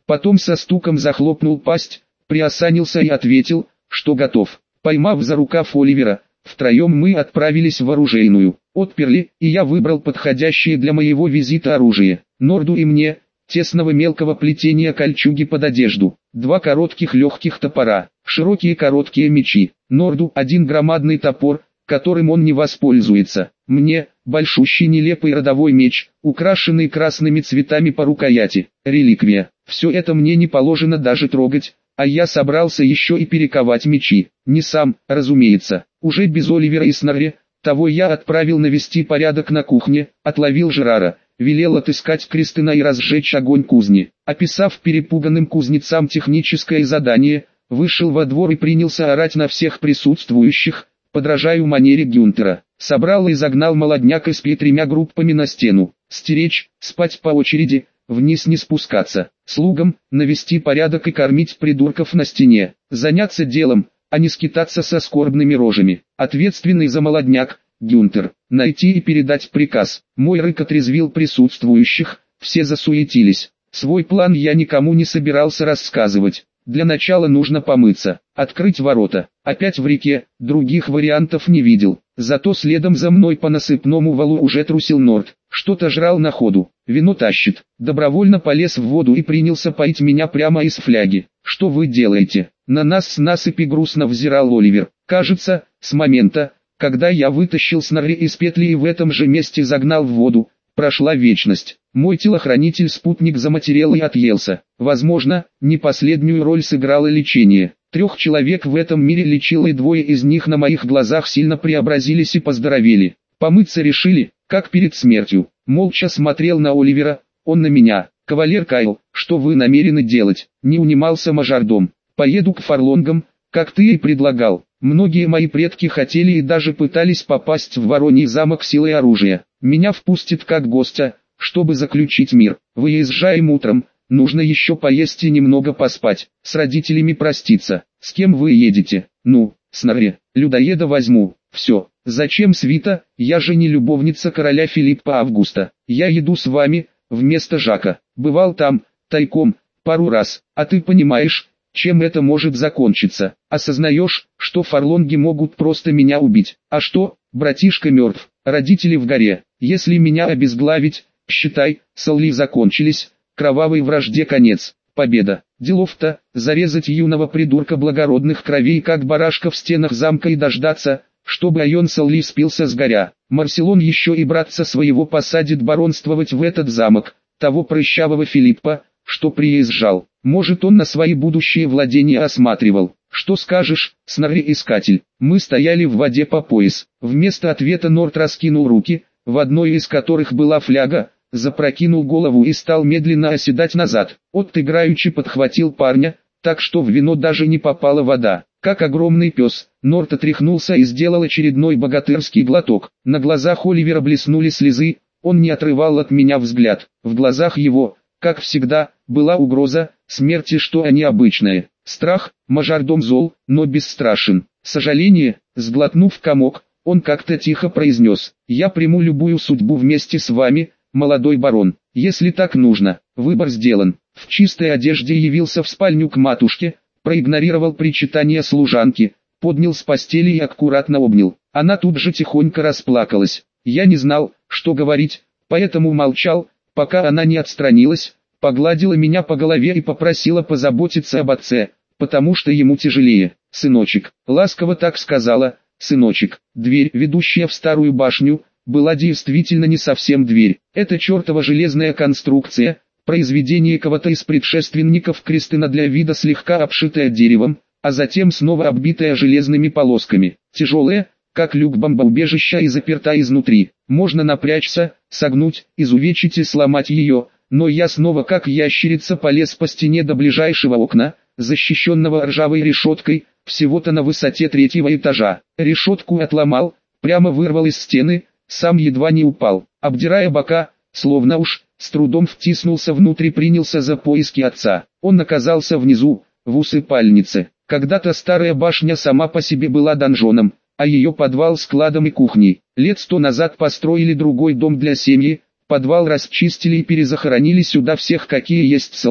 Потом со стуком захлопнул пасть, приосанился и ответил, что готов. Поймав за рукав Оливера, втроем мы отправились в оружейную. Отперли, и я выбрал подходящее для моего визита оружие. Норду и мне, тесного мелкого плетения кольчуги под одежду, 2 коротких легких топора, широкие короткие мечи. Норду один громадный топор, которым он не воспользуется. Мне большущий нелепый родовой меч, украшенный красными цветами по рукояти, реликвия. Все это мне не положено даже трогать, а я собрался еще и перековать мечи. Не сам, разумеется, уже без Оливера и Снорри. Того я отправил навести порядок на кухне, отловил Жерара, велел отыскать Кристина и разжечь огонь кузни. Описав перепуганным кузнецам техническое задание, вышел во двор и принялся орать на всех присутствующих, подражая манере Гюнтера. Собрал и загнал молодняк из 3 группами на стену. Стеречь, спать по очереди, вниз не спускаться. Слугам навести порядок и кормить придурков на стене. Заняться делом, а не скитаться со скорбными рожами. Ответственный за молодняк, Гюнтер. Найти и передать приказ. Мой рык отрезвил присутствующих, все засуетились. Свой план я никому не собирался рассказывать. Для начала нужно помыться, открыть ворота. Опять в реке, других вариантов не видел. Зато следом за мной по насыпному валу уже трусил Норд. Что-то жрал на ходу, вино тащит. Добровольно полез в воду и принялся поить меня прямо из фляги. «Что вы делаете?» На нас с насыпи грустно взирал Оливер. Кажется, с момента, когда я вытащил Снорри из петли и в этом же месте загнал в воду, прошла вечность. Мой телохранитель-спутник заматерел и отъелся. Возможно, не последнюю роль сыграло лечение. 3 человек в этом мире лечил, и 2 из них на моих глазах сильно преобразились и поздоровели. Помыться решили, как перед смертью. Молча смотрел на Оливера, он на меня. «Кавалер Кайл, что вы намерены делать?» Не унимался мажордом. «Поеду к Фарлонгам, как ты и предлагал. Многие мои предки хотели и даже пытались попасть в Вороний замок силой оружия. Меня впустят как гостя, чтобы заключить мир. Выезжаем утром, нужно еще поесть и немного поспать, с родителями проститься. С кем вы едете?» «Ну, Снорри, людоеда возьму. Все. Зачем свита? Я же не любовница короля Филиппа Августа. Я еду с вами, вместо Жака. Бывал там, тайком, пару раз. А ты понимаешь, чем это может закончиться? Осознаешь, что фарлонги могут просто меня убить? А что, братишка мертв, родители в горе. Если меня обезглавить, считай, солли закончились, кровавой вражде конец. Победа. Делов-то, зарезать юного придурка благородных кровей как барашка в стенах замка и дождаться, чтобы Айон Солли спился с горя. Марселон еще и братца своего посадит баронствовать в этот замок, того прыщавого Филиппа, что приезжал. Может, он на свои будущие владения осматривал. «Что скажешь, Снорри-искатель?» Мы стояли в воде по пояс. Вместо ответа Норд раскинул руки, в одной из которых была фляга, запрокинул голову и стал медленно оседать назад. Отт играючи подхватил парня, так что в вино даже не попала вода. Как огромный пес, Норд отряхнулся и сделал очередной богатырский глоток. На глазах Оливера блеснули слезы, он не отрывал от меня взгляд. В глазах его, как всегда, была угроза смерти, что необычное. Страх, мажордом зол, но бесстрашен. Сожаление, сглотнув комок, он как-то тихо произнес: «Я приму любую судьбу вместе с вами, молодой барон, если так нужно». Выбор сделан. В чистой одежде явился в спальню к матушке, проигнорировал причитание служанки, поднял с постели и аккуратно обнял. Она тут же тихонько расплакалась. Я не знал, что говорить, поэтому молчал, пока она не отстранилась, погладила меня по голове и попросила позаботиться об отце, потому что ему тяжелее. «Сыночек», ласково так сказала, «сыночек». Дверь, ведущая в старую башню, была действительно не совсем дверь. Это чертова железная конструкция, произведение кого-то из предшественников Кристина, для вида слегка обшитая деревом, а затем снова оббитая железными полосками. Тяжелая, как люк бомбоубежища, и заперта изнутри. Можно напрячься, согнуть, изувечить и сломать ее, но я снова как ящерица полез по стене до ближайшего окна, защищенного ржавой решеткой, всего-то на высоте 3-го этажа. Решетку отломал, прямо вырвал из стены, сам едва не упал. Обдирая бока, словно уж, с трудом втиснулся внутрь и принялся за поиски отца. Он оказался внизу, в усыпальнице. Когда-то старая башня сама по себе была донжоном, а ее подвал складом и кухней. Лет 100 назад построили другой дом для семьи, подвал расчистили и перезахоронили сюда всех, какие есть солли.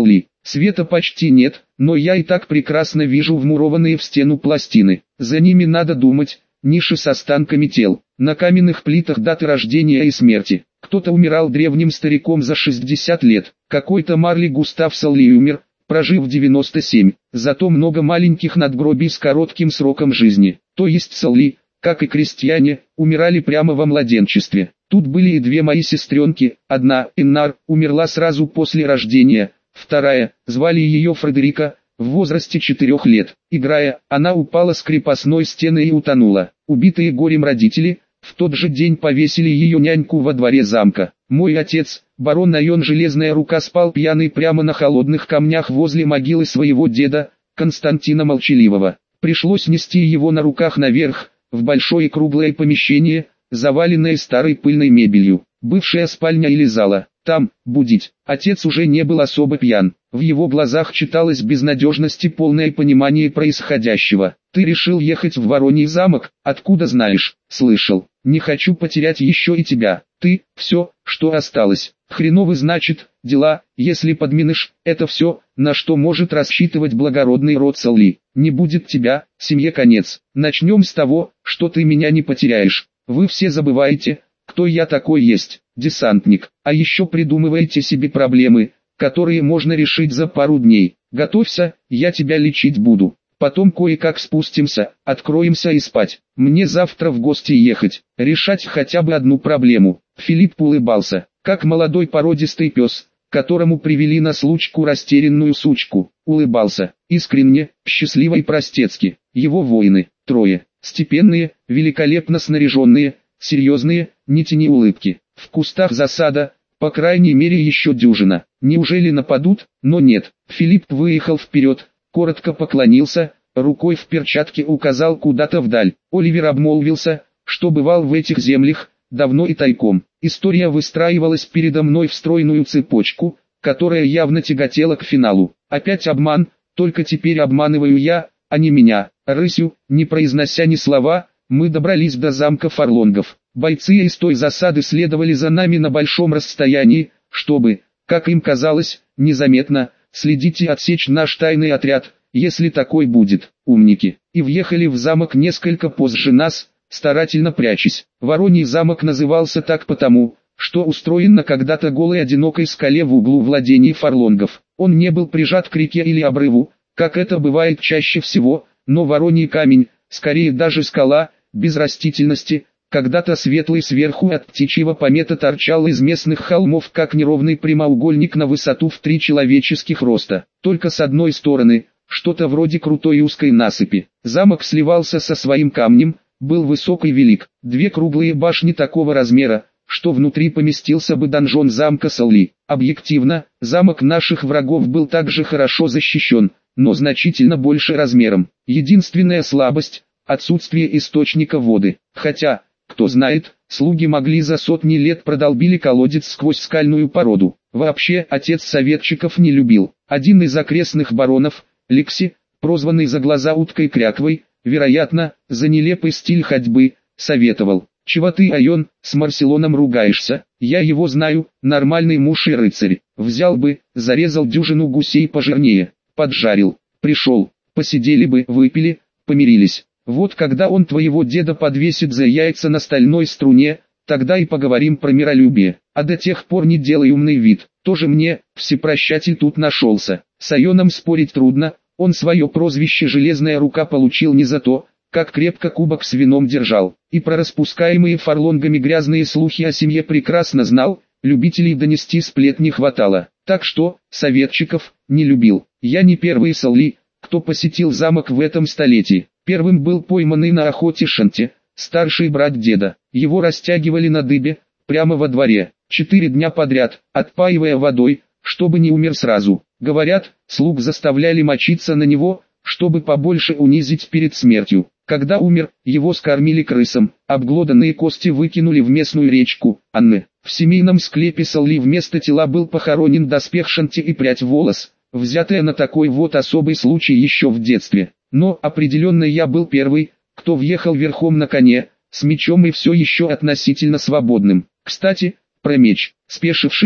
Света почти нет, но я и так прекрасно вижу вмурованные в стену пластины. За ними надо думать, ниши с останками тел. На каменных плитах даты рождения и смерти. Кто-то умирал древним стариком за 60 лет. Какой-то Марли Густав Солли умер, прожив 97. Зато много маленьких надгробий с коротким сроком жизни. То есть Солли, как и крестьяне, умирали прямо во младенчестве. Тут были и две мои сестренки. Одна, Иннар, умерла сразу после рождения. Вторая, звали ее Фредерика, в возрасте 4 лет. Играя, она упала с крепостной стены и утонула. Убитые горем родители, в тот же день повесили ее няньку во дворе замка. Мой отец, барон Найон Железная Рука, спал пьяный прямо на холодных камнях возле могилы своего деда, Константина Молчаливого. Пришлось нести его на руках наверх, в большое круглое помещение, заваленное старой пыльной мебелью. Бывшая спальня или зала. Там, будить. Отец уже не был особо пьян. В его глазах читалось безнадежность и полное понимание происходящего. «Ты решил ехать в Вороний замок? Откуда знаешь?» «Слышал. Не хочу потерять еще и тебя. Ты, все, что осталось. Хреновы, значит, дела, если подменишь, это все, на что может рассчитывать благородный род Солли. Не будет тебя, семье конец. Начнем с того, что ты меня не потеряешь. Вы все забываете, кто я такой есть, десантник, а еще придумываете себе проблемы, которые можно решить за пару дней. Готовься, я тебя лечить буду. Потом кое-как спустимся, откроемся и спать. Мне завтра в гости ехать, решать хотя бы одну проблему». Филипп улыбался, как молодой породистый пес, которому привели на случку растерянную сучку. Улыбался, искренне, счастливо и простецки. Его воины, трое, степенные, великолепно снаряженные, серьезные, не тяни улыбки. В кустах засада, по крайней мере еще дюжина. Неужели нападут? Но нет. Филипп выехал вперед, коротко поклонился, рукой в перчатке указал куда-то вдаль. Оливер обмолвился, что бывал в этих землях, давно и тайком. История выстраивалась передо мной в стройную цепочку, которая явно тяготела к финалу. Опять обман, только теперь обманываю я, а не меня. Рысью, не произнося ни слова, мы добрались до замка Фарлонгов. Бойцы из той засады следовали за нами на большом расстоянии, чтобы, как им казалось, незаметно, следить и отсечь наш тайный отряд, если такой будет, умники. И въехали в замок несколько позже нас, старательно прячась. Вороний замок назывался так потому, что устроен на когда-то голой одинокой скале в углу владений Фарлонгов. Он не был прижат к реке или обрыву, как это бывает чаще всего, но Вороний камень, скорее даже скала, без растительности, когда-то светлый сверху от птичьего помета торчал из местных холмов как неровный прямоугольник на высоту в 3 человеческих роста. Только с одной стороны, что-то вроде крутой узкой насыпи. Замок сливался со своим камнем, был высок и велик. 2 круглые башни такого размера, что внутри поместился бы донжон замка Солли. Объективно, замок наших врагов был также хорошо защищен, но значительно больше размером. Единственная слабость – отсутствие источника воды. Хотя, кто знает, слуги могли за сотни лет продолбили колодец сквозь скальную породу. Вообще, отец советчиков не любил. Один из окрестных баронов, Лекси, прозванный за глаза уткой Кряквой, вероятно, за нелепый стиль ходьбы, советовал: «Чего ты, Айон, с Марселоном ругаешься? Я его знаю, нормальный муж и рыцарь. Взял бы, зарезал дюжину гусей пожирнее, поджарил, пришел, посидели бы, выпили, помирились. Вот когда он твоего деда подвесит за яйца на стальной струне, тогда и поговорим про миролюбие. А до тех пор не делай умный вид. Тоже мне, всепрощатель тут нашелся». С Айоном спорить трудно, он свое прозвище «Железная Рука» получил не за то, как крепко кубок с вином держал, и про распускаемые Фарлонгами грязные слухи о семье прекрасно знал, любителей донести сплетни хватало. Так что, советчиков, не любил. Я не первый Солли, кто посетил замок в этом столетии. Первым был пойманный на охоте Шанти, старший брат деда. Его растягивали на дыбе, прямо во дворе, 4 дня подряд, отпаивая водой, чтобы не умер сразу. Говорят, слуг заставляли мочиться на него, чтобы побольше унизить перед смертью. Когда умер, его скормили крысам, обглоданные кости выкинули в местную речку Анны. В семейном склепе Солли вместо тела был похоронен доспех Шанти и прядь волос, взятая на такой вот особый случай еще в детстве. Но определенно я был первый, кто въехал верхом на коне, с мечом и все еще относительно свободным. Кстати, про меч. Спешившись,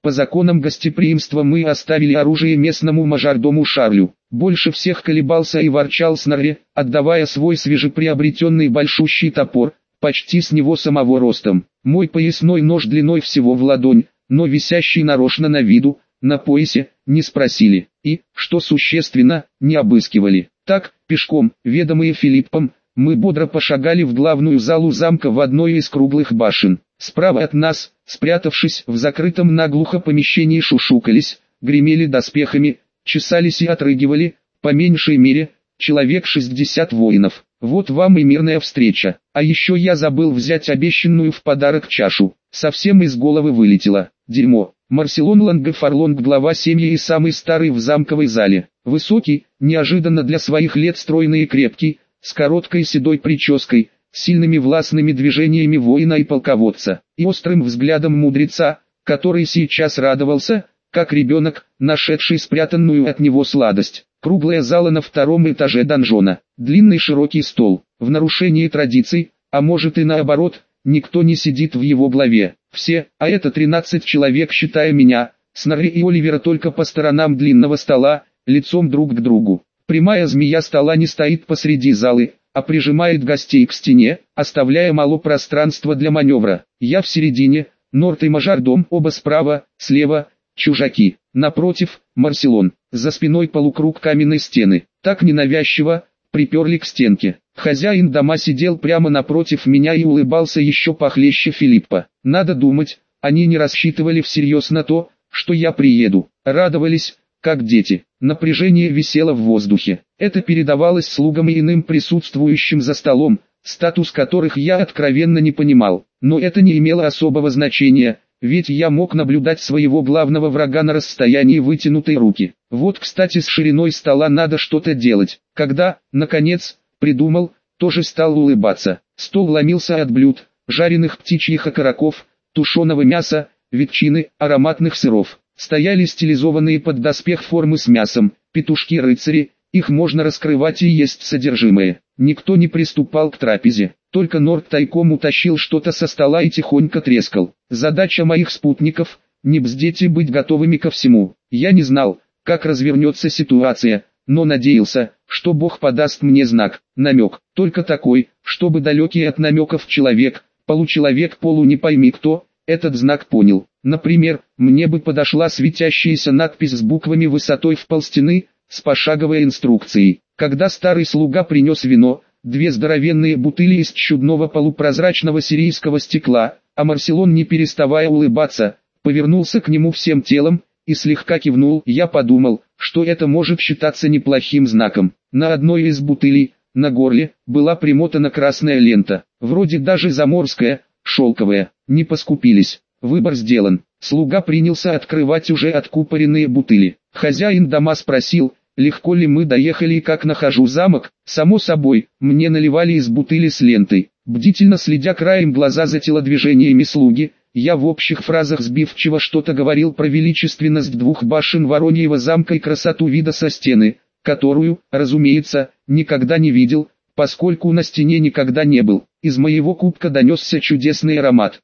По законам гостеприимства мы оставили оружие местному мажордому Шарлю. Больше всех колебался и ворчал Снорри, отдавая свой свежеприобретенный большущий топор, почти с него самого ростом. Мой поясной нож длиной всего в ладонь, но висящий нарочно на виду, на поясе, не спросили, и, что существенно, не обыскивали. Так, пешком, ведомые Филиппом, мы бодро пошагали в главную залу замка в одной из круглых башен. Справа от нас, спрятавшись в закрытом наглухо помещении, шушукались, гремели доспехами, чесались и отрыгивали, по меньшей мере, человек 60 воинов. Вот вам и мирная встреча. А еще я забыл взять обещанную в подарок чашу. Совсем из головы вылетело. Дерьмо. Марселон Лангефарлонг, глава семьи и самый старый в замковой зале. Высокий, неожиданно для своих лет стройный и крепкий, с короткой седой прической, сильными властными движениями воина и полководца, и острым взглядом мудреца, который сейчас радовался, как ребенок, нашедший спрятанную от него сладость. Круглая зала на втором этаже донжона, длинный широкий стол. В нарушении традиций, а может и наоборот, никто не сидит в его главе. Все, а это 13 человек, считая меня, Снорри и Оливера, только по сторонам длинного стола, лицом друг к другу. Прямая змея стола не стоит посреди залы, а прижимает гостей к стене, оставляя мало пространства для маневра. Я в середине, Норт и мажордом оба справа, слева, чужаки. Напротив, Марселон. За спиной полукруг каменной стены. Так ненавязчиво, приперли к стенке. Хозяин дома сидел прямо напротив меня и улыбался еще похлеще Филиппа. Надо думать, они не рассчитывали всерьез на то, что я приеду. Радовались, как дети. Напряжение висело в воздухе. Это передавалось слугам и иным присутствующим за столом, статус которых я откровенно не понимал. Но это не имело особого значения, ведь я мог наблюдать своего главного врага на расстоянии вытянутой руки. Вот, кстати, с шириной стола надо что-то делать. Когда, наконец, придумал, тоже стал улыбаться. Стол ломился от блюд, жареных птичьих окороков, тушеного мяса, ветчины, ароматных сыров. Стояли стилизованные под доспех формы с мясом, петушки-рыцари, их можно раскрывать и есть содержимое. Никто не приступал к трапезе, только Норт тайком утащил что-то со стола и тихонько трескал. Задача моих спутников – не бздеть и быть готовыми ко всему. Я не знал, как развернется ситуация, но надеялся, что Бог подаст мне знак, намек, только такой, чтобы далекий от намеков человек, получеловек полу не пойми кто, этот знак понял. Например, мне бы подошла светящаяся надпись с буквами высотой в полстены, с пошаговой инструкцией. Когда старый слуга принес вино, 2 здоровенные бутыли из чудного полупрозрачного сирийского стекла, а Марселон, не переставая улыбаться, повернулся к нему всем телом и слегка кивнул. Я подумал, что это может считаться неплохим знаком. На одной из бутылей, на горле, была примотана красная лента, вроде даже заморская, шелковая. Не поскупились. Выбор сделан. Слуга принялся открывать уже откупоренные бутыли. Хозяин дома спросил, легко ли мы доехали и как нахожу замок. Само собой, мне наливали из бутыли с лентой. Бдительно следя краем глаза за телодвижениями слуги, я в общих фразах сбивчиво что-то говорил про величественность 2 башен Вороньего замка и красоту вида со стены, которую, разумеется, никогда не видел, поскольку на стене никогда не был. Из моего кубка донесся чудесный аромат.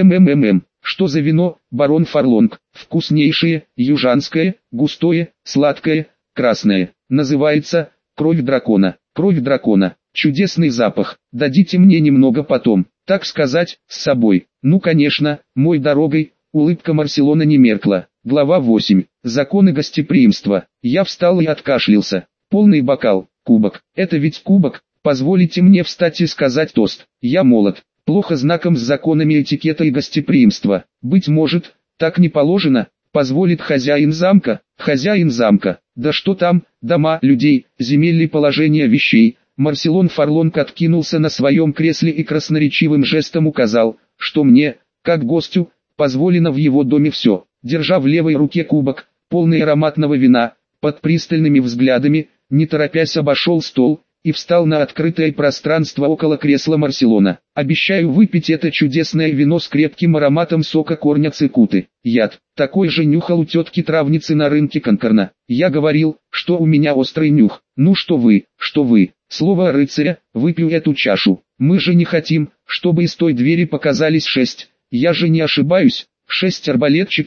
Что за вино, барон Фарлонг? Вкуснейшее, южанское, густое, сладкое, красное. Называется «Кровь дракона». Кровь дракона. Чудесный запах. Дадите мне немного потом, так сказать, с собой. Ну конечно, мой дорогой. Улыбка Марселона не меркла. Глава 8. Законы гостеприимства. Я встал и откашлялся. Полный бокал, кубок. Это ведь кубок. Позволите мне встать и сказать тост. Я молод. Плохо знаком с законами этикета и гостеприимства. Быть может, так не положено, позволит хозяин замка. Хозяин замка. Да что там, дома, людей, земель и положение вещей. Марселон Фарлонг откинулся на своем кресле и красноречивым жестом указал, что мне, как гостю, позволено в его доме все. Держа в левой руке кубок, полный ароматного вина, под пристальными взглядами, не торопясь обошел стол и встал на открытое пространство около кресла Марселона. Обещаю выпить это чудесное вино с крепким ароматом сока корня цикуты. Яд. Такой же нюхал у тетки-травницы на рынке Конкорна. Я говорил, что у меня острый нюх. Ну что вы. Слово рыцаря, выпью эту чашу. Мы же не хотим, чтобы из той двери показались 6. Я же не ошибаюсь. 6 арбалетчиков.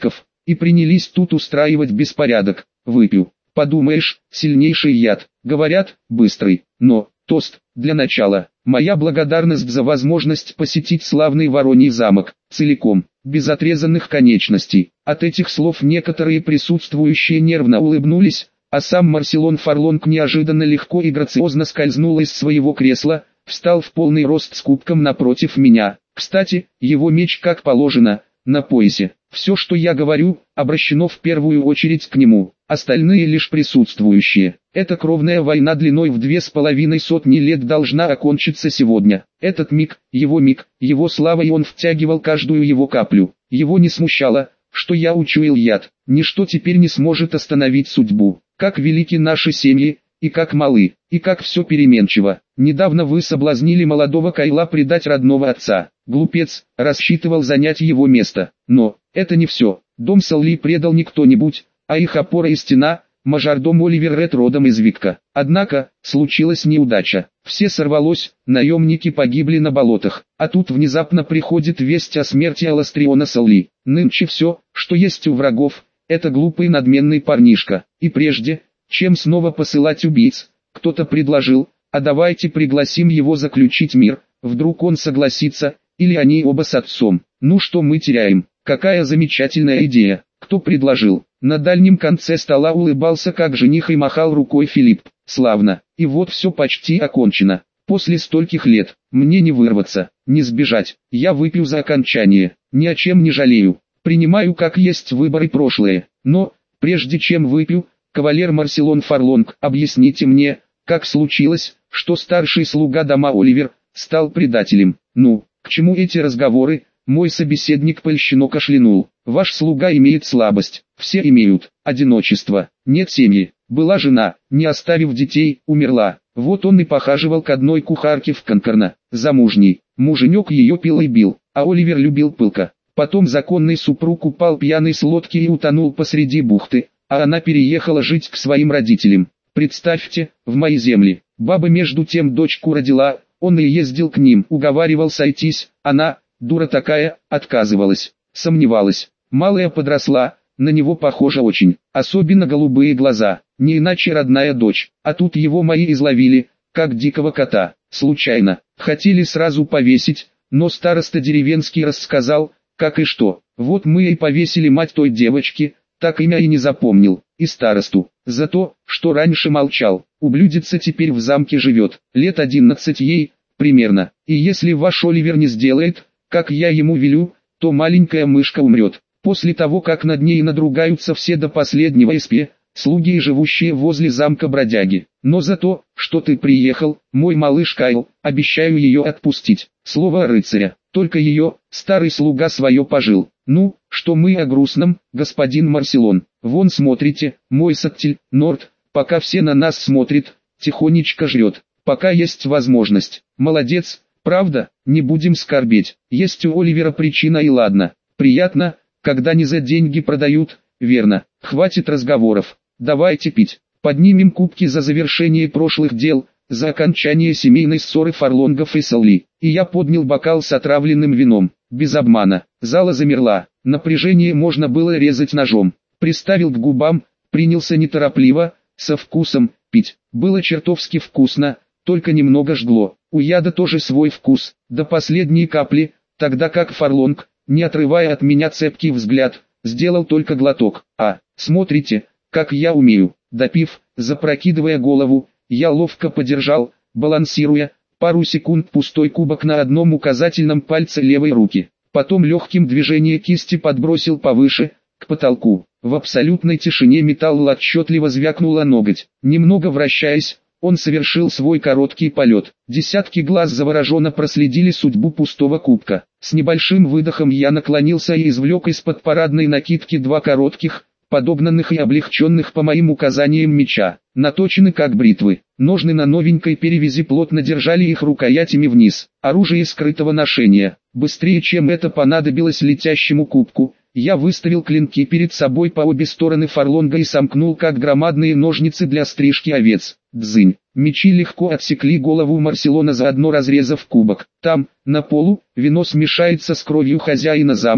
и принялись тут устраивать беспорядок. Выпью. Подумаешь, сильнейший яд. Говорят, быстрый. Но, тост, для начала, моя благодарность за возможность посетить славный Вороний замок, целиком, без отрезанных конечностей. От этих слов некоторые присутствующие нервно улыбнулись, а сам Марсилон Фарлонг неожиданно легко и грациозно скользнул из своего кресла, встал в полный рост с кубком напротив меня. Кстати, его меч как положено, на поясе. Все, что я говорю, обращено в первую очередь к нему, остальные лишь присутствующие. Эта кровная война длиной в 2500 лет должна окончиться сегодня. Этот миг, его слава, и он втягивал каждую его каплю. Его не смущало, что я учуял яд. Ничто теперь не сможет остановить судьбу. Как велики наши семьи, и как малы, и как все переменчиво. Недавно вы соблазнили молодого Кайла предать родного отца. Глупец, рассчитывал занять его место. Но, это не все. Дом Салли предал не кто-нибудь, а их опора и стена, мажордом Оливер Ред родом из Викка. Однако, случилась неудача. Все сорвалось, наемники погибли на болотах. А тут внезапно приходит весть о смерти Аластриона Салли. Нынче все, что есть у врагов, это глупый надменный парнишка. И прежде, чем снова посылать убийц, кто-то предложил, а давайте пригласим его заключить мир, вдруг он согласится, или они оба с отцом. Ну что мы теряем? Какая замечательная идея. Кто предложил? На дальнем конце стола улыбался как жених и махал рукой Филипп. Славно. И вот все почти окончено. После стольких лет, мне не вырваться, не сбежать. Я выпью за окончание. Ни о чем не жалею. Принимаю как есть выборы прошлые. Но, прежде чем выпью, кавалер Марсилон Фарлонг, объясните мне, как случилось, что старший слуга дома Оливер стал предателем. Ну, к чему эти разговоры? Мой собеседник польщено кашлянул. Ваш слуга имеет слабость, все имеют, одиночество, нет семьи. Была жена, не оставив детей, умерла. Вот он и похаживал к одной кухарке в Конкорно, замужней. Муженек ее пил и бил, а Оливер любил пылко. Потом законный супруг упал пьяный с лодки и утонул посреди бухты, а она переехала жить к своим родителям. Представьте, в мои земли. Баба между тем дочку родила, он и ездил к ним, уговаривал сойтись, она, дура такая, отказывалась, сомневалась. Малая подросла, на него похожа очень, особенно голубые глаза, не иначе родная дочь, а тут его мои изловили, как дикого кота, случайно. Хотели сразу повесить, но староста деревенский рассказал, как и что. Вот мы и повесили мать той девочки, так имя и не запомнил, и старосту, за то, что раньше молчал. Ублюдица теперь в замке живет, лет 11 ей, примерно, и если ваш Оливер не сделает, как я ему велю, то маленькая мышка умрет. После того, как над ней надругаются все до последнего испе, слуги и живущие возле замка бродяги. Но за то, что ты приехал, мой малыш Кайл, обещаю ее отпустить. Слово рыцаря, только ее, старый слуга свое пожил. Ну, что мы о грустном, господин Марсилон. Вон смотрите, мой Саттель, Норд, пока все на нас смотрят, тихонечко жрет, пока есть возможность. Молодец, правда, не будем скорбеть. Есть у Оливера причина и ладно. Приятно, когда не за деньги продают, верно. Хватит разговоров, давайте пить. Поднимем кубки за завершение прошлых дел, за окончание семейной ссоры Фарлонгов и Салли. И я поднял бокал с отравленным вином, без обмана. Зала замерла, напряжение можно было резать ножом. Приставил к губам, принялся неторопливо, со вкусом, пить. Было чертовски вкусно, только немного жгло. У яда тоже свой вкус, до последней капли, тогда как Фарлонг, не отрывая от меня цепкий взгляд, сделал только глоток. Смотрите, как я умею. Допив, запрокидывая голову, я ловко подержал, балансируя, пару секунд пустой кубок на одном указательном пальце левой руки. Потом легким движением кисти подбросил повыше, к потолку. В абсолютной тишине металл отчетливо звякнула ноготь. Немного вращаясь, он совершил свой короткий полет. Десятки глаз завороженно проследили судьбу пустого кубка. С небольшим выдохом я наклонился и извлек из-под парадной накидки два коротких, подогнанных и облегченных по моим указаниям меча. Наточены как бритвы. Ножны на новенькой перевязи плотно держали их рукоятями вниз. Оружие скрытого ношения. Быстрее, чем это понадобилось летящему кубку, я выставил клинки перед собой по обе стороны Фарлонга и сомкнул как громадные ножницы для стрижки овец. Дзынь. Мечи легко отсекли голову Марсилона, заодно разрезав кубок. Там, на полу, вино смешается с кровью хозяина замка,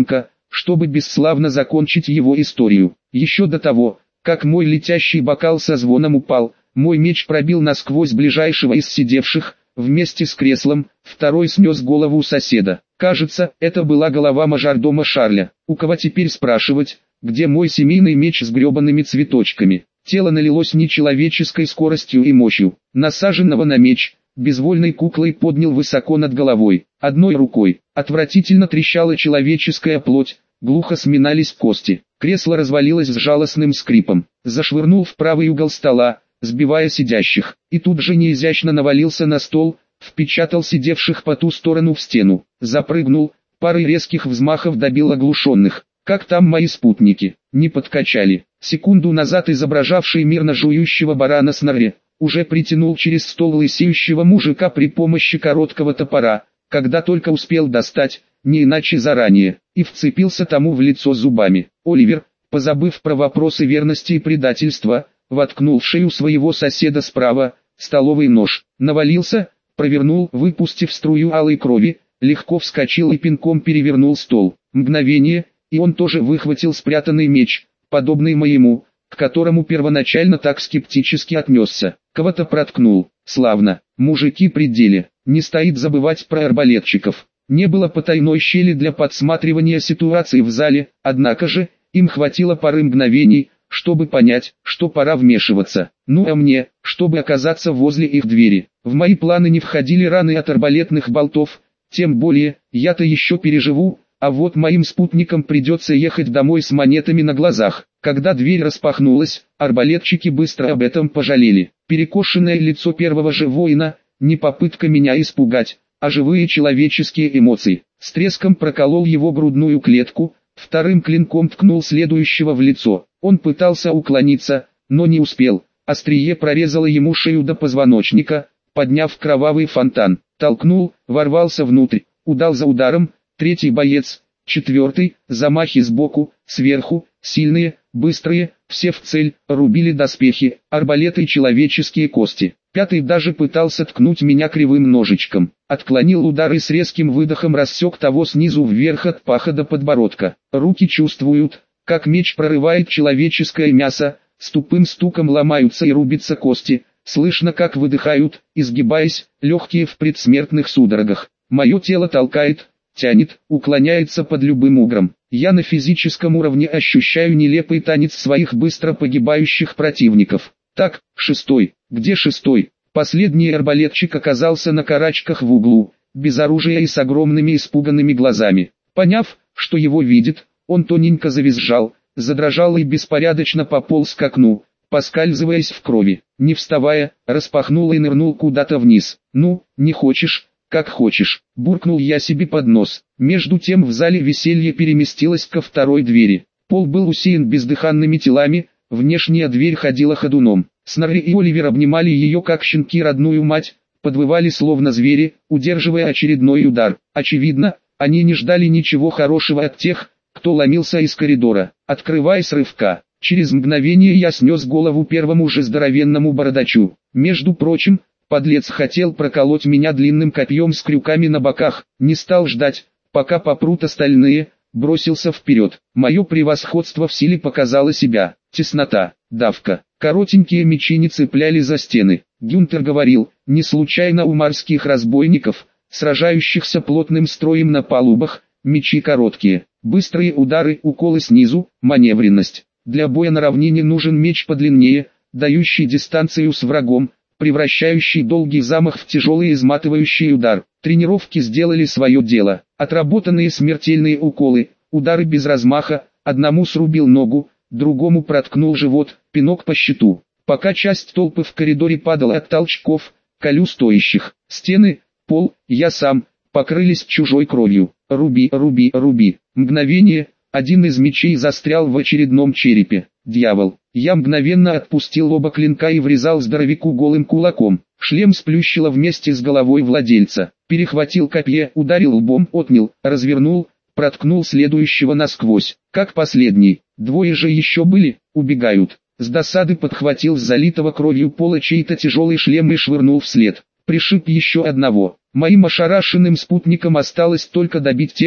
чтобы бесславно закончить его историю. Еще до того, как мой летящий бокал со звоном упал, мой меч пробил насквозь ближайшего из сидевших, вместе с креслом, второй снес голову соседа. Кажется, это была голова мажордома Шарля. У кого теперь спрашивать, где мой семейный меч с гребаными цветочками? Тело налилось нечеловеческой скоростью и мощью. Насаженного на меч, безвольной куклой поднял высоко над головой. Одной рукой, отвратительно трещала человеческая плоть, глухо сминались кости. Кресло развалилось с жалостным скрипом. Зашвырнул в правый угол стола, сбивая сидящих, и тут же неизящно навалился на стол, впечатал сидевших по ту сторону в стену, запрыгнул, парой резких взмахов добил оглушенных. Как там мои спутники? Не подкачали. Секунду назад изображавший мирно жующего барана Снорри, уже притянул через стол лысеющего мужика при помощи короткого топора, когда только успел достать, не иначе заранее, и вцепился тому в лицо зубами. Оливер, позабыв про вопросы верности и предательства, воткнул в шею своего соседа справа, столовый нож, навалился, провернул, выпустив струю алой крови, легко вскочил и пинком перевернул стол. Мгновение, и он тоже выхватил спрятанный меч, подобный моему, к которому первоначально так скептически отнесся. Кого-то проткнул. Славно. Мужики при деле. Не стоит забывать про арбалетчиков. Не было потайной щели для подсматривания ситуации в зале, однако же, им хватило пары мгновений, чтобы понять, что пора вмешиваться. Ну а мне, чтобы оказаться возле их двери. В мои планы не входили раны от арбалетных болтов, тем более, я-то еще переживу, а вот моим спутникам придется ехать домой с монетами на глазах. Когда дверь распахнулась, арбалетчики быстро об этом пожалели. Перекошенное лицо первого же воина, не попытка меня испугать, а живые человеческие эмоции. С треском проколол его грудную клетку, вторым клинком ткнул следующего в лицо. Он пытался уклониться, но не успел. Острие прорезало ему шею до позвоночника, подняв кровавый фонтан. Толкнул, ворвался внутрь, удар за ударом. Третий боец, четвертый, замахи сбоку, сверху, сильные, быстрые, все в цель, рубили доспехи, арбалеты и человеческие кости. Пятый даже пытался ткнуть меня кривым ножичком. Отклонил удар и с резким выдохом рассек того снизу вверх от паха до подбородка. Руки чувствуют, как меч прорывает человеческое мясо, с тупым стуком ломаются и рубятся кости, слышно как выдыхают, изгибаясь, легкие в предсмертных судорогах. Мое тело толкает, тянет, уклоняется под любым углом. Я на физическом уровне ощущаю нелепый танец своих быстро погибающих противников. Так, шестой, где шестой? Последний арбалетчик оказался на карачках в углу, без оружия и с огромными испуганными глазами. Поняв, что его видит, он тоненько завизжал, задрожал и беспорядочно пополз к окну, поскальзываясь в крови. Не вставая, распахнул и нырнул куда-то вниз. «Ну, не хочешь? Как хочешь», — буркнул я себе под нос. Между тем в зале веселье переместилось ко второй двери. Пол был усеян бездыханными телами, внешняя дверь ходила ходуном. Снорри и Оливер обнимали ее как щенки родную мать, подвывали словно звери, удерживая очередной удар. Очевидно, они не ждали ничего хорошего от тех, кто ломился из коридора. Открывая с рывка, через мгновение я снес голову первому же здоровенному бородачу. Между прочим, подлец хотел проколоть меня длинным копьем с крюками на боках, не стал ждать, пока попрут остальные, бросился вперед. Мое превосходство в силе показало себя. Теснота, давка, коротенькие мечи не цепляли за стены. Гюнтер говорил, не случайно у морских разбойников, сражающихся плотным строем на палубах, мечи короткие, быстрые удары, уколы снизу, маневренность. Для боя на равнине нужен меч подлиннее, дающий дистанцию с врагом, превращающий долгий замах в тяжелый изматывающий удар. Тренировки сделали свое дело. Отработанные смертельные уколы, удары без размаха, одному срубил ногу, другому проткнул живот, пинок по щиту. Пока часть толпы в коридоре падала от толчков, колю стоящих. Стены, пол, я сам, покрылись чужой кровью. Руби, руби, руби. Мгновение, один из мечей застрял в очередном черепе. Дьявол. Я мгновенно отпустил оба клинка и врезал здоровяку голым кулаком. Шлем сплющило вместе с головой владельца. Перехватил копье, ударил лбом, отнял, развернул, проткнул следующего насквозь. Как последний. Двое же еще были, убегают. С досады подхватил с залитого кровью пола чей-то тяжелый шлем и швырнул вслед. Пришиб еще одного. Моим ошарашенным спутникам осталось только добить тех,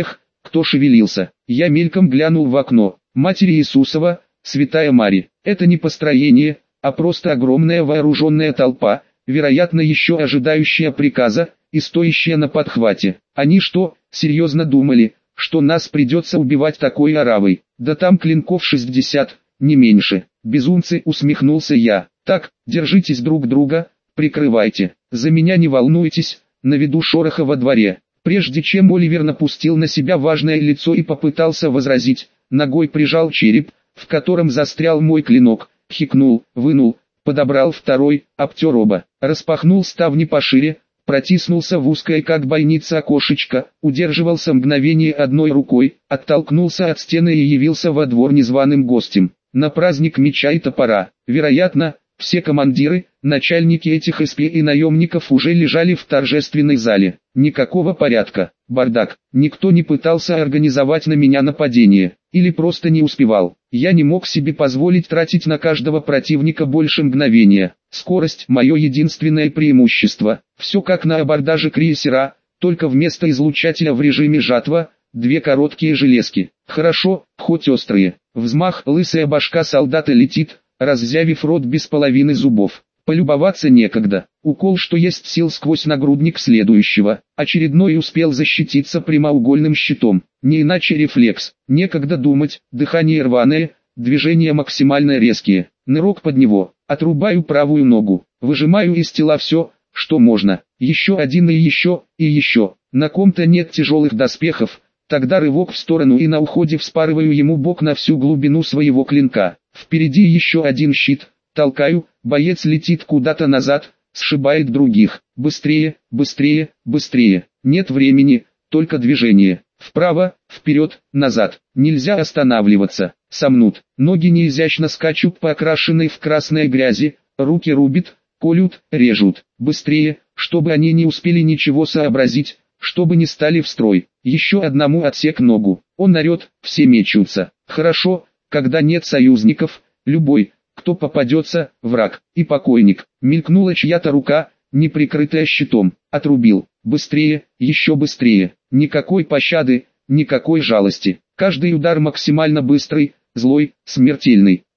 кто шевелился. Я мельком глянул в окно. Матери Иисусова, Святая Мария. Это не построение, а просто огромная вооруженная толпа, вероятно еще ожидающая приказа, и стоящая на подхвате. Они что, серьезно думали, что нас придется убивать такой оравой? Да там клинков 60, не меньше. Безумцы, усмехнулся я. Так, держитесь друг друга, прикрывайте. За меня не волнуйтесь, наведу шороха во дворе. Прежде чем Оливер напустил на себя важное лицо и попытался возразить, ногой прижал череп, в котором застрял мой клинок, хикнул, вынул, подобрал второй, обтер оба, распахнул ставни пошире, протиснулся в узкое как бойница окошечко, удерживался мгновение одной рукой, оттолкнулся от стены и явился во двор незваным гостем. На праздник меча и топора, вероятно, все командиры, начальники этих СП и наемников уже лежали в торжественной зале. Никакого порядка, бардак, никто не пытался организовать на меня нападение, или просто не успевал. Я не мог себе позволить тратить на каждого противника больше мгновения. Скорость – мое единственное преимущество. Все как на абордаже крейсера, только вместо излучателя в режиме жатва – две короткие железки. Хорошо, хоть острые. Взмах, лысая башка солдата летит, раззявив рот без половины зубов. Полюбоваться некогда. Укол, что есть сил сквозь нагрудник следующего. Очередной успел защититься прямоугольным щитом. Не иначе рефлекс. Некогда думать, дыхание рваное, движения максимально резкие. Нырок под него. Отрубаю правую ногу. Выжимаю из тела все, что можно. Еще один и еще, и еще. На ком-то нет тяжелых доспехов. Тогда рывок в сторону и на уходе вспарываю ему бок на всю глубину своего клинка. Впереди еще один щит. Толкаю, боец летит куда-то назад, сшибает других. Быстрее, быстрее, быстрее. Нет времени, только движение. Вправо, вперед, назад. Нельзя останавливаться. Сомнут. Ноги неизящно скачут по окрашенной в красной грязи. Руки рубят, колют, режут. Быстрее, чтобы они не успели ничего сообразить, чтобы не стали в строй. Еще одному отсек ногу. Он орет, все мечутся. Хорошо, когда нет союзников, любой, кто попадется, враг и покойник. Мелькнула чья-то рука, не прикрытая щитом. Отрубил. Быстрее, еще быстрее. Никакой пощады, никакой жалости. Каждый удар максимально быстрый, злой, смертельный.